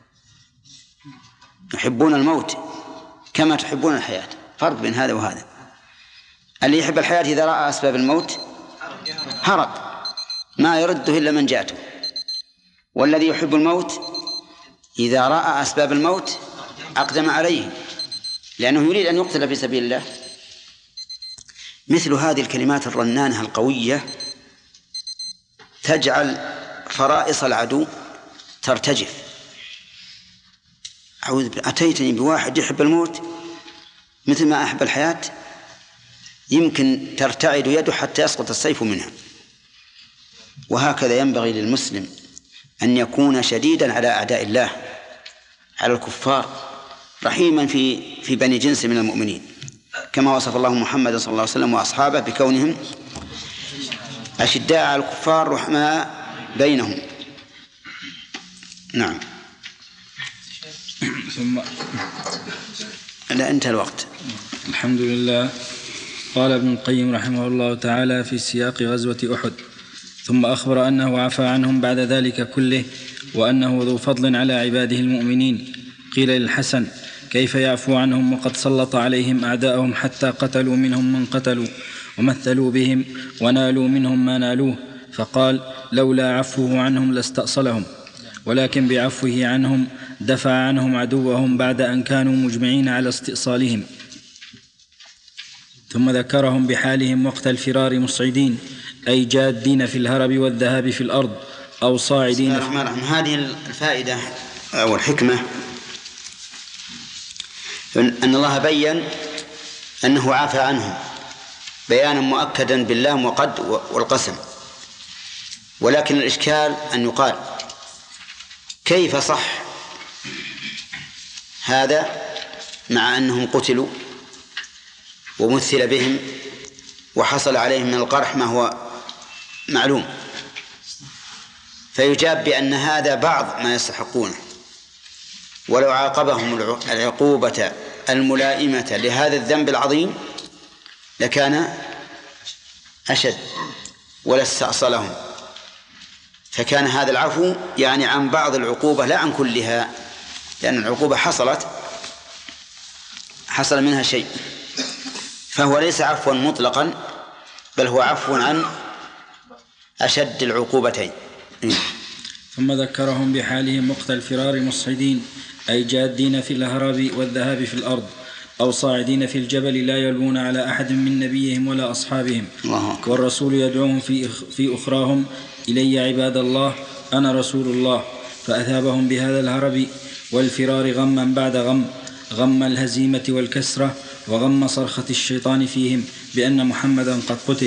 يحبون الموت كما تحبون الحياة، فرق بين هذا وهذا. اللي يحب الحياة إذا رأى أسباب الموت هرب، ما يرده إلا من جاءته. والذي يحب الموت إذا رأى أسباب الموت أقدم عليه، لأنه يريد أن يقتل في سبيل الله. مثل هذه الكلمات الرنانة القوية تجعل فرائص العدو ترتجف. أتيتني بواحد يحب الموت مثل ما أحب الحياة، يمكن ترتعد يده حتى يسقط السيف منها. وهكذا ينبغي للمسلم أن يكون شديدا على أعداء الله، على الكفار، رحيما في بني جنس من المؤمنين، كما وصف الله محمد صلى الله عليه وسلم وأصحابه بكونهم أشداء على الكفار رحماء بينهم. نعم.
ثم
لا انتهى الوقت.
الحمد لله. قال ابن القيم رحمه الله تعالى في سياق غزوة أحد: ثم أخبر أنه عفى عنهم بعد ذلك كله، وأنه ذو فضل على عباده المؤمنين. قيل للحسن: كيف يعفو عنهم وقد سلط عليهم أعداءهم حتى قتلوا منهم من قتلوا ومثلوا بهم ونالوا منهم ما نالوه؟ فقال: لولا عفوه عنهم لاستأصلهم، ولكن بعفوه عنهم دفع عنهم عدوهم بعد أن كانوا مجمعين على استئصالهم. ثم ذكرهم بحالهم وقت الفرار مصعدين، أي جادين في الهرب والذهاب في الأرض، أو صاعدين.
هذه الفائدة أو الحكمة أن الله بيّن أنه عفى عنهم بيانا مؤكدا باللام وقد والقسم، ولكن الإشكال أن يقال كيف صح هذا مع أنهم قتلوا ومثل بهم وحصل عليهم من القرح ما هو معلوم، فيجاب بأن هذا بعض ما يستحقونه، ولو عاقبهم العقوبة الملائمة لهذا الذنب العظيم لكان أشد ولا استأصلهم، فكان هذا العفو يعني عن بعض العقوبة لا عن كلها، لأن العقوبة حصل منها شيء، فهو ليس عفوا مطلقا بل هو عفو عن أشد العقوبتين.
ثم ذكرهم بحالهم وقت الفرار مصعدين، أي جادين في الهرب والذهاب في الأرض، أو صاعدين في الجبل لا يلوون على أحد من نبيهم ولا أصحابهم. والرسول يدعوهم في أخراهم: إلي عباد الله أنا رسول الله. فأثابهم بهذا الهرب والفرار غما بعد غم، غم الهزيمة والكسرة، وغم صرخة الشيطان فيهم بأن محمدا قد قتل.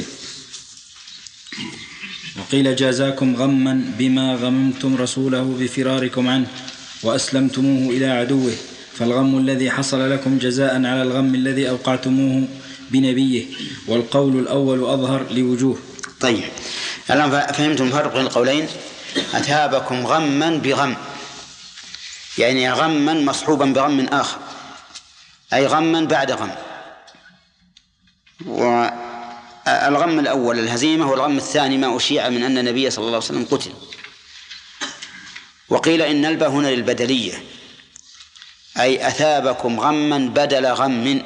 وقيل: جازاكم غما بما غممتم رسوله بفراركم عنه وأسلمتموه إلى عدوه، فالغم الذي حصل لكم جزاء على الغم الذي أوقعتموه بنبيه. والقول الأول أظهر لوجوه.
طيب، الآن فهمتم فرق بين القولين. أثابكم غما بغم، يعني غما مصحوبا بغم آخر، أي غما بعد غم. والغم الأول الهزيمة، والغم الثاني ما أشيع من أن النبي صلى الله عليه وسلم قتل. وقيل إن الباء هنا للبدلية، أي أثابكم غما بدل غم،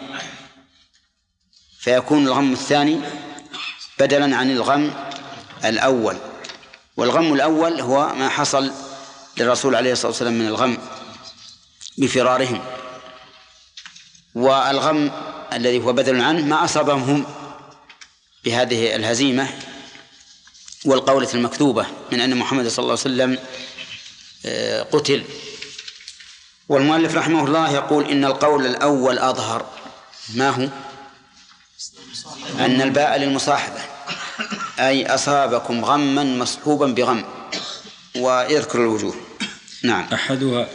فيكون الغم الثاني بدلا عن الغم الأول. والغم الأول هو ما حصل للرسول عليه الصلاة والسلام من الغم بفرارهم، والغم الذي هو بدل عنه ما أصابهم هم بهذه الهزيمة والقولة المكذوبة من أن محمد صلى الله عليه وسلم قتل. والمؤلف رحمه الله يقول إن القول الأول أظهر. ما هو؟ أن الباء للمصاحبة، أي أصابكم غما مصحوبا بغم، ويذكر الوجوه. نعم.
أحدها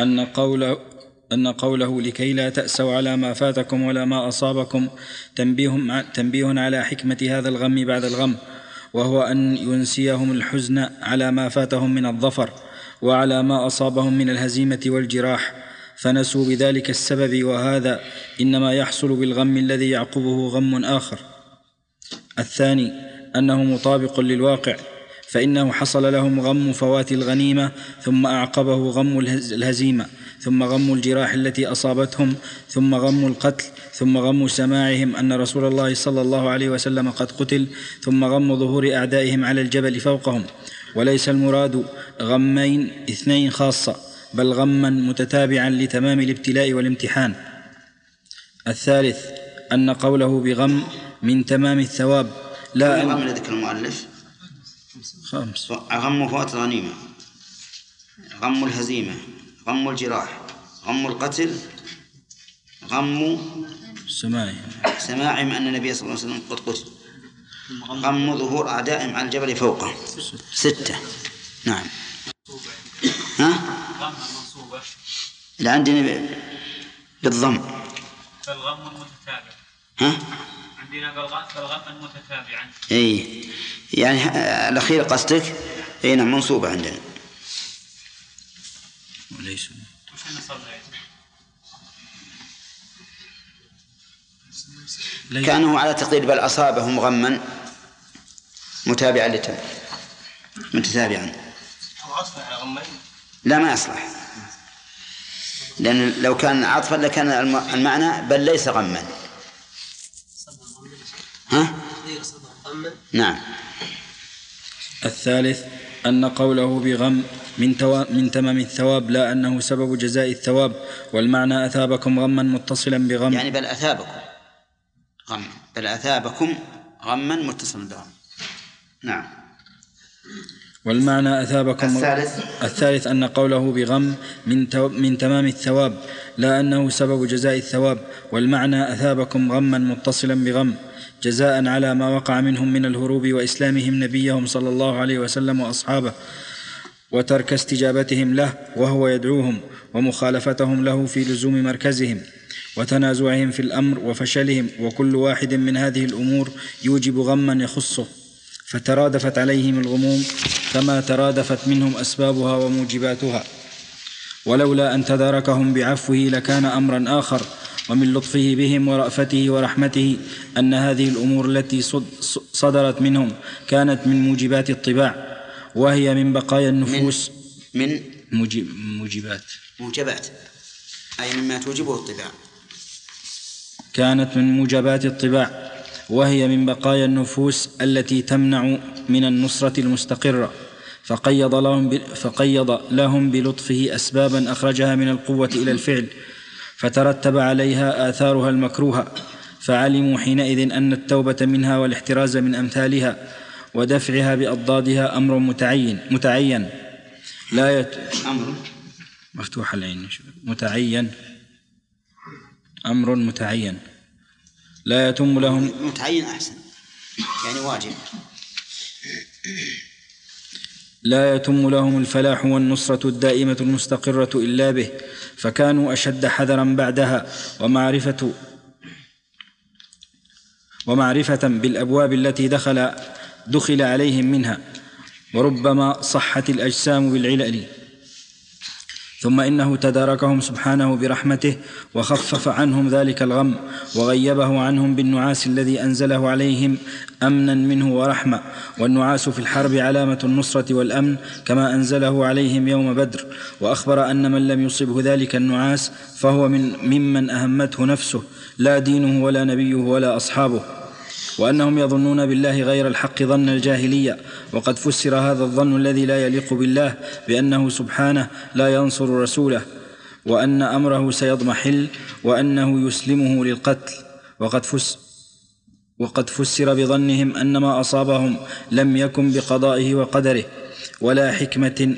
أن قوله لكي لا تأسوا على ما فاتكم ولا ما أصابكم تنبيه على حكمة هذا الغم بعد الغم، وهو أن ينسيهم الحزن على ما فاتهم من الظفر وعلى ما أصابهم من الهزيمة والجراح، فنسوا بذلك السبب، وهذا إنما يحصل بالغم الذي يعقبه غم آخر. الثاني أنه مطابق للواقع، فإنه حصل لهم غم فوات الغنيمة، ثم أعقبه غم الهزيمة، ثم غم الجراح التي أصابتهم، ثم غم القتل، ثم غم سماعهم أن رسول الله صلى الله عليه وسلم قد قتل، ثم غم ظهور أعدائهم على الجبل فوقهم. وليس المراد غمين اثنين خاصة، بل غما متتابعا لتمام الابتلاء والامتحان. الثالث أن قوله بغم من تمام الثواب، لا
غم ذكر المؤلف
5:
غم فوات الغنيمة، غم الهزيمة، غم الجراح، غم القتل، غم سماعهم أن النبي صلى الله عليه وسلم قد قتل، غم ظهور أعدائهم على الجبل فوقه. 6. نعم.
غم منصوبة
اللي عندنا بالضم،
فالغم المتتابع. عندنا فالغم المتتابع.
اي يعني الأخير قصدك؟ اي نعم، منصوبة عندنا.
وليسوا
كأنه على تقدير بل أصابهم غما متابعا متتابعا لا ما يصلح، لأن لو كان عطفا لكان المعنى بل ليس غما. ها؟ نعم.
الثالث أن قوله بغم من تمام الثواب لا أنه سبب جزاء الثواب، والمعنى أثابكم غما متصلا بغم،
يعني بل أثابكم غم، بل أثابكم غما متصلا بغم. نعم.
والمعنى أثابكم. الثالث أن قوله بغم من تمام الثواب لا أنه سبب جزاء الثواب، والمعنى أثابكم غما متصلا بغم جزاء على ما وقع منهم من الهروب وإسلامهم نبيهم صلى الله عليه وسلم وأصحابه، وترك استجابتهم له وهو يدعوهم، ومخالفتهم له في لزوم مركزهم، وتنازعهم في الأمر وفشلهم، وكل واحد من هذه الأمور يوجب غما يخصه، فترادفت عليهم الغموم كما ترادفت منهم أسبابها وموجباتها، ولولا أن تداركهم بعفوه لكان أمرا آخر. ومن لطفه بهم ورأفته ورحمته أن هذه الأمور التي صدرت منهم كانت من موجبات الطباع، وهي من بقايا النفوس
من
موجبات
أي مما توجبه الطباع،
كانت من موجبات الطباع، وهي من بقايا النفوس التي تمنع من النصرة المستقرة، فقيض لهم بلطفه أسبابا أخرجها من القوة إلى الفعل، فترتب عليها آثارها المكروهة، فعلموا حينئذ أن التوبة منها والاحتراز من أمثالها ودفعها بأضدادها أمر متعين لا
أمر
مفتوح العين متعين أمر متعين لا يتم لهم
متعين أحسن يعني واجب
لا يتم لهم الفلاح والنصرة الدائمة المستقرة إلا به، فكانوا أشد حذرا بعدها ومعرفة بالأبواب التي دخل عليهم منها، وربما صحت الأجسام بالعلل. ثم إنه تداركهم سبحانه برحمته وخفف عنهم ذلك الغم، وغيبه عنهم بالنعاس الذي أنزله عليهم أمنا منه ورحمة، والنعاس في الحرب علامة النصرة والأمن كما أنزله عليهم يوم بدر، وأخبر أن من لم يصبه ذلك النعاس فهو ممن أهمته نفسه لا دينه ولا نبيه ولا أصحابه، وأنهم يظنون بالله غير الحق ظن الجاهلية، وقد فسر هذا الظن الذي لا يليق بالله بأنه سبحانه لا ينصر رسوله، وأن أمره سيضمحل، وأنه يسلمه للقتل، وقد فسر بظنهم أن ما أصابهم لم يكن بقضائه وقدره ولا حكمة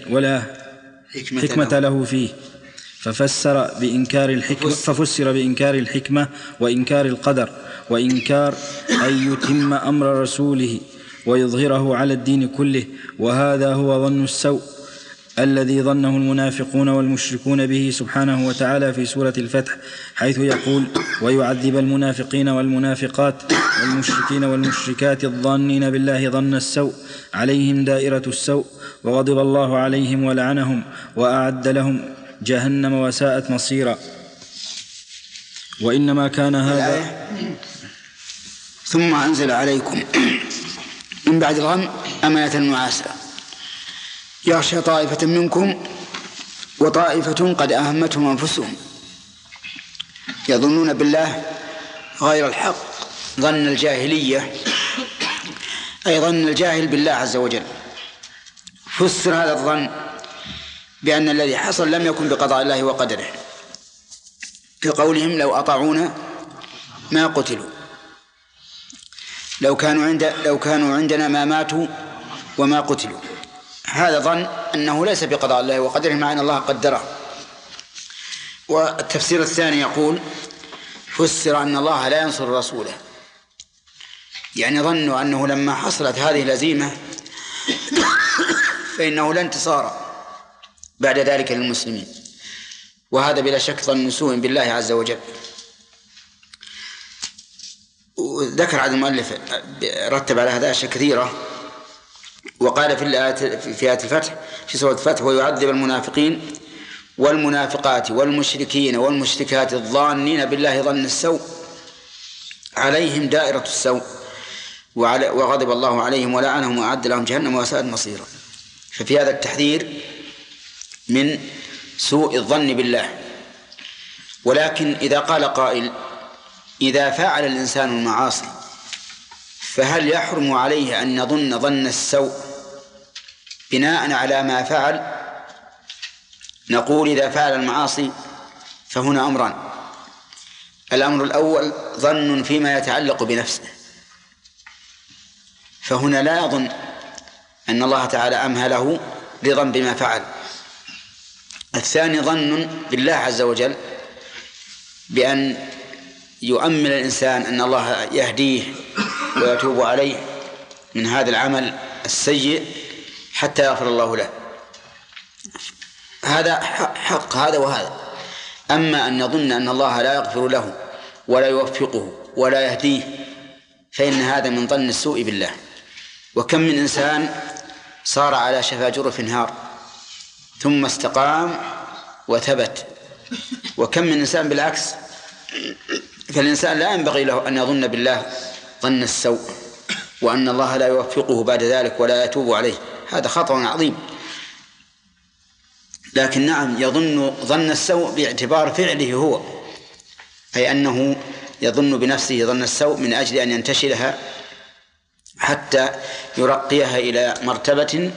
له فيه، ففسر بإنكار الحكمة وإنكار القدر، وإنكار أن يتم أمر رسوله ويظهره على الدين كله، وهذا هو ظن السوء الذي ظنه المنافقون والمشركون به سبحانه وتعالى في سورة الفتح، حيث يقول: ويعذب المنافقين والمنافقات والمشركين والمشركات الظانين بالله ظن السوء عليهم دائرة السوء، وغضب الله عليهم ولعنهم وأعد لهم جهنم وساءت مصيرا. وإنما كان هذا
ثم أنزل عليكم من بعد الغم أمانة نعاسا يغشى طائفة منكم وطائفة قد أهمتهم أنفسهم يظنون بالله غير الحق ظن الجاهلية، أي ظن الجاهل بالله عز وجل. فسر هذا الظن بأن الذي حصل لم يكن بقضاء الله وقدره، كقولهم: لو أطاعونا ما قتلوا، لو كانوا عندنا ما ماتوا وما قتلوا. هذا ظن أنه ليس بقضاء الله وقدره مع أن الله قدره. والتفسير الثاني يقول: فسر أن الله لا ينصر رسوله، يعني ظنوا أنه لما حصلت هذه الهزيمة فإنه لا انتصار بعد ذلك للمسلمين، وهذا بلا شك ظن سوء بالله عز وجل. وذكر عن المؤلف رتب على هذا أشياء كثيرة، وقال في آية الفتح في سورة الفتح: ويعذب المنافقين والمنافقات والمشركين والمشركات الظانين بالله ظن السوء عليهم دائرة السوء وغضب الله عليهم ولعنهم وأعد لهم جهنم وساءت مصيرا. ففي هذا التحذير من سوء الظن بالله. ولكن إذا قال قائل: إذا فعل الإنسان المعاصي فهل يحرم عليه أن يظن ظن السوء بناء على ما فعل؟ نقول: إذا فعل المعاصي فهنا أمران. الأمر الأول ظن فيما يتعلق بنفسه، فهنا لا يظن أن الله تعالى أمهله رضا بما فعل. الثاني ظن بالله عز وجل بأن يؤمل الإنسان أن الله يهديه ويتوب عليه من هذا العمل السيء حتى يغفر الله له. هذا حق هذا وهذا. أما أن يظن أن الله لا يغفر له ولا يوفقه ولا يهديه فإن هذا من ظن السوء بالله. وكم من إنسان صار على شفا جرف هار ثم استقام وثبت، وكم من إنسان بالعكس. فالإنسان لا ينبغي له أن يظن بالله ظن السوء وأن الله لا يوفقه بعد ذلك ولا يتوب عليه، هذا خطأ عظيم. لكن نعم يظن ظن السوء باعتبار فعله هو، أي أنه يظن بنفسه ظن السوء من أجل أن ينتشلها حتى يرقيها إلى مرتبة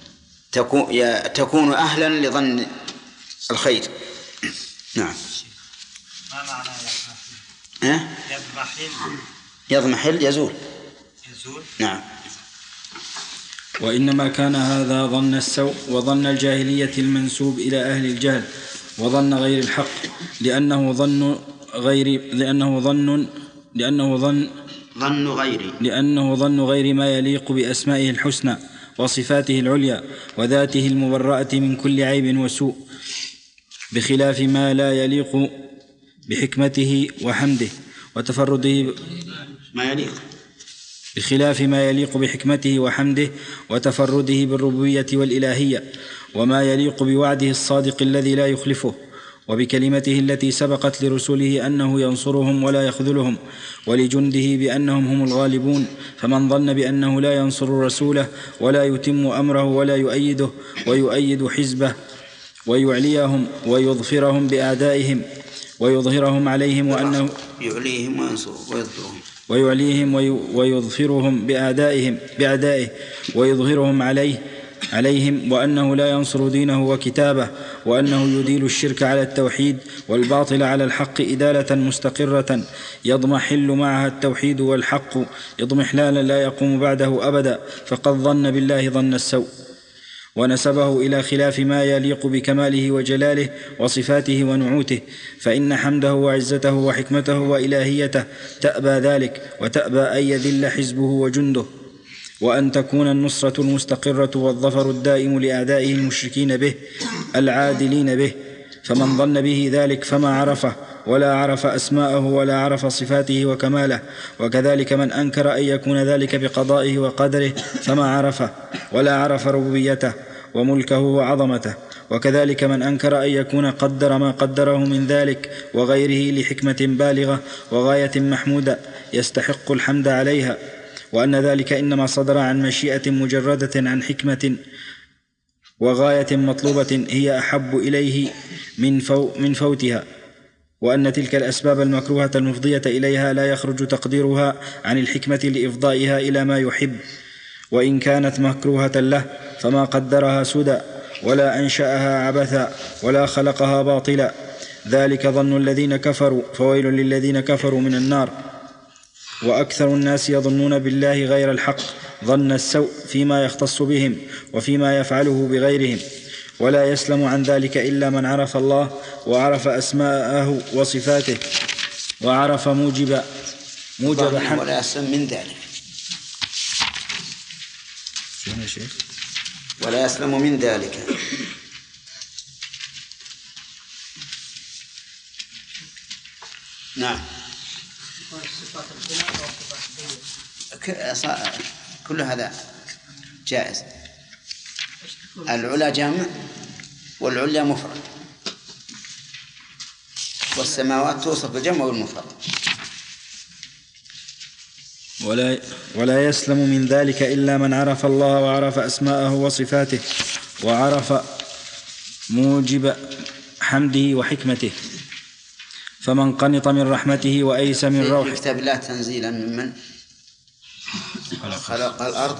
تكون أهلا لظن الخير. نعم.
ما معنى
يضمحل؟ يزول. نعم.
وإنما كان هذا ظن السوء وظن الجاهلية المنسوب إلى أهل الجهل وظن غير الحق، لأنه ظن غير ما يليق بأسمائه الحسنى وصفاته العليا وذاته المبرأة من كل عيب وسوء، بخلاف ما لا يليق بحكمته وحمده وتفرده بخلاف ما يليق بحكمته وحمده وتفرده بالربوبية والإلهية، وما يليق بوعده الصادق الذي لا يخلفه، وبكلمته التي سبقت لرسله أنه ينصرهم ولا يخذلهم، ولجنده بأنهم هم الغالبون. فمن ظن بأنه لا ينصر رسوله ولا يتم أمره ولا يؤيده ويؤيد حزبه ويعليهم ويظفرهم بأعدائهم ويظهرهم عليهم، وأنه ويعليهم ويظفرهم بأعدائه ويظهرهم عليهم، وأنه لا ينصر دينه وكتابه، وأنه يديل الشرك على التوحيد والباطل على الحق إدالة مستقرة يضمحل معها التوحيد والحق اضمحلالا لا يقوم بعده أبدا، فقد ظن بالله ظن السوء ونسبه إلى خلاف ما يليق بكماله وجلاله وصفاته ونعوته، فإن حمده وعزته وحكمته وإلهيته تأبى ذلك، وتأبى أن يذل حزبه وجنده، وأن تكون النصرة المستقرة والظفر الدائم لأعدائه المشركين به العادلين به. فمن ظن به ذلك فما عرفه ولا عرف أسماءه ولا عرف صفاته وكماله، وكذلك من أنكر أن يكون ذلك بقضائه وقدره فما عرفه ولا عرف ربوبيته وملكه وعظمته، وكذلك من أنكر أن يكون قدر ما قدره من ذلك وغيره لحكمة بالغة وغاية محمودة يستحق الحمد عليها، وأن ذلك إنما صدر عن مشيئة مجردة عن حكمة وغاية مطلوبة هي أحب إليه من فوتها، وأن تلك الأسباب المكروهة المفضية إليها لا يخرج تقديرها عن الحكمة لإفضائها إلى ما يحب، وإن كانت مكروهة له فما قدرها سدى ولا أنشأها عبثا ولا خلقها باطلا. ذلك ظن الذين كفروا، فويل للذين كفروا من النار. وأكثر الناس يظنون بالله غير الحق ظن السوء فيما يختص بهم وفيما يفعله بغيرهم، ولا يسلم عن ذلك إلا من عرف الله وعرف أسماءه وصفاته وعرف موجب
ولا يسلم من ذلك، ولا يسلم من ذلك. نعم. كل هذا جائز. العلا جامع والعليا مفرد. والسماوات توصف بالجمع والمفرد.
ولا يسلم من ذلك إلا من عرف الله وعرف أسماءه وصفاته وعرف موجب حمده وحكمته. فمن قنط من رحمته وأيس من روحه.
في كتاب الله تنزيلا ممن خلق الأرض.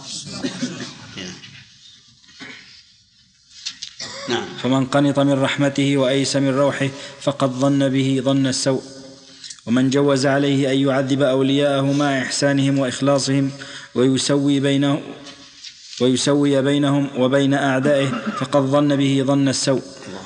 نعم.
فمن قنط من رحمته وأيس من روحه فقد ظن به ظن السوء. ومن جوز عليه أن يعذب أولياءه مع إحسانهم وإخلاصهم ويسوي بينهم وبين أعدائه فقد ظن به ظن السوء.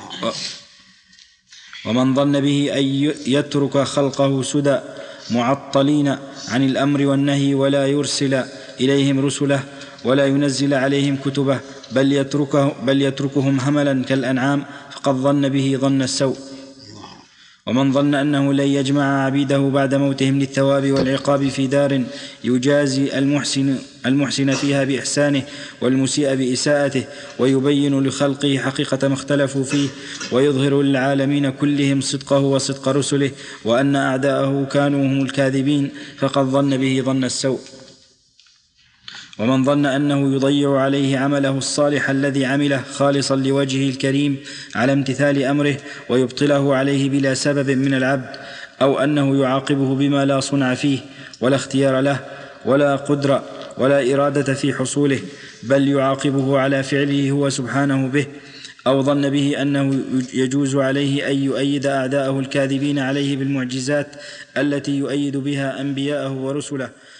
ومن ظن به أن يترك خلقه سدى معطلين عن الأمر والنهي ولا يرسل إليهم رسله ولا ينزل عليهم كتبه بل يتركهم هملا كالأنعام فقد ظن به ظن السوء. ومن ظن أنه لن يجمع عبيده بعد موتهم للثواب والعقاب في دار يجازي المحسن فيها بإحسانه والمسيء بإساءته ويبين لخلقه حقيقة ما اختلفوا فيه ويظهر للعالمين كلهم صدقه وصدق رسله وأن أعداءه كانوا هم الكاذبين فقد ظن به ظن السوء. ومن ظن أنه يضيع عليه عمله الصالح الذي عمله خالصا لوجهه الكريم على امتثال أمره ويبطله عليه بلا سبب من العبد أو أنه يعاقبه بما لا صنع فيه ولا اختيار له ولا قدرة ولا إرادة في حصوله بل يعاقبه على فعله هو سبحانه به أو ظن به أنه يجوز عليه أن يؤيد أعداءه الكاذبين عليه بالمعجزات التي يؤيد بها أنبياءه ورسله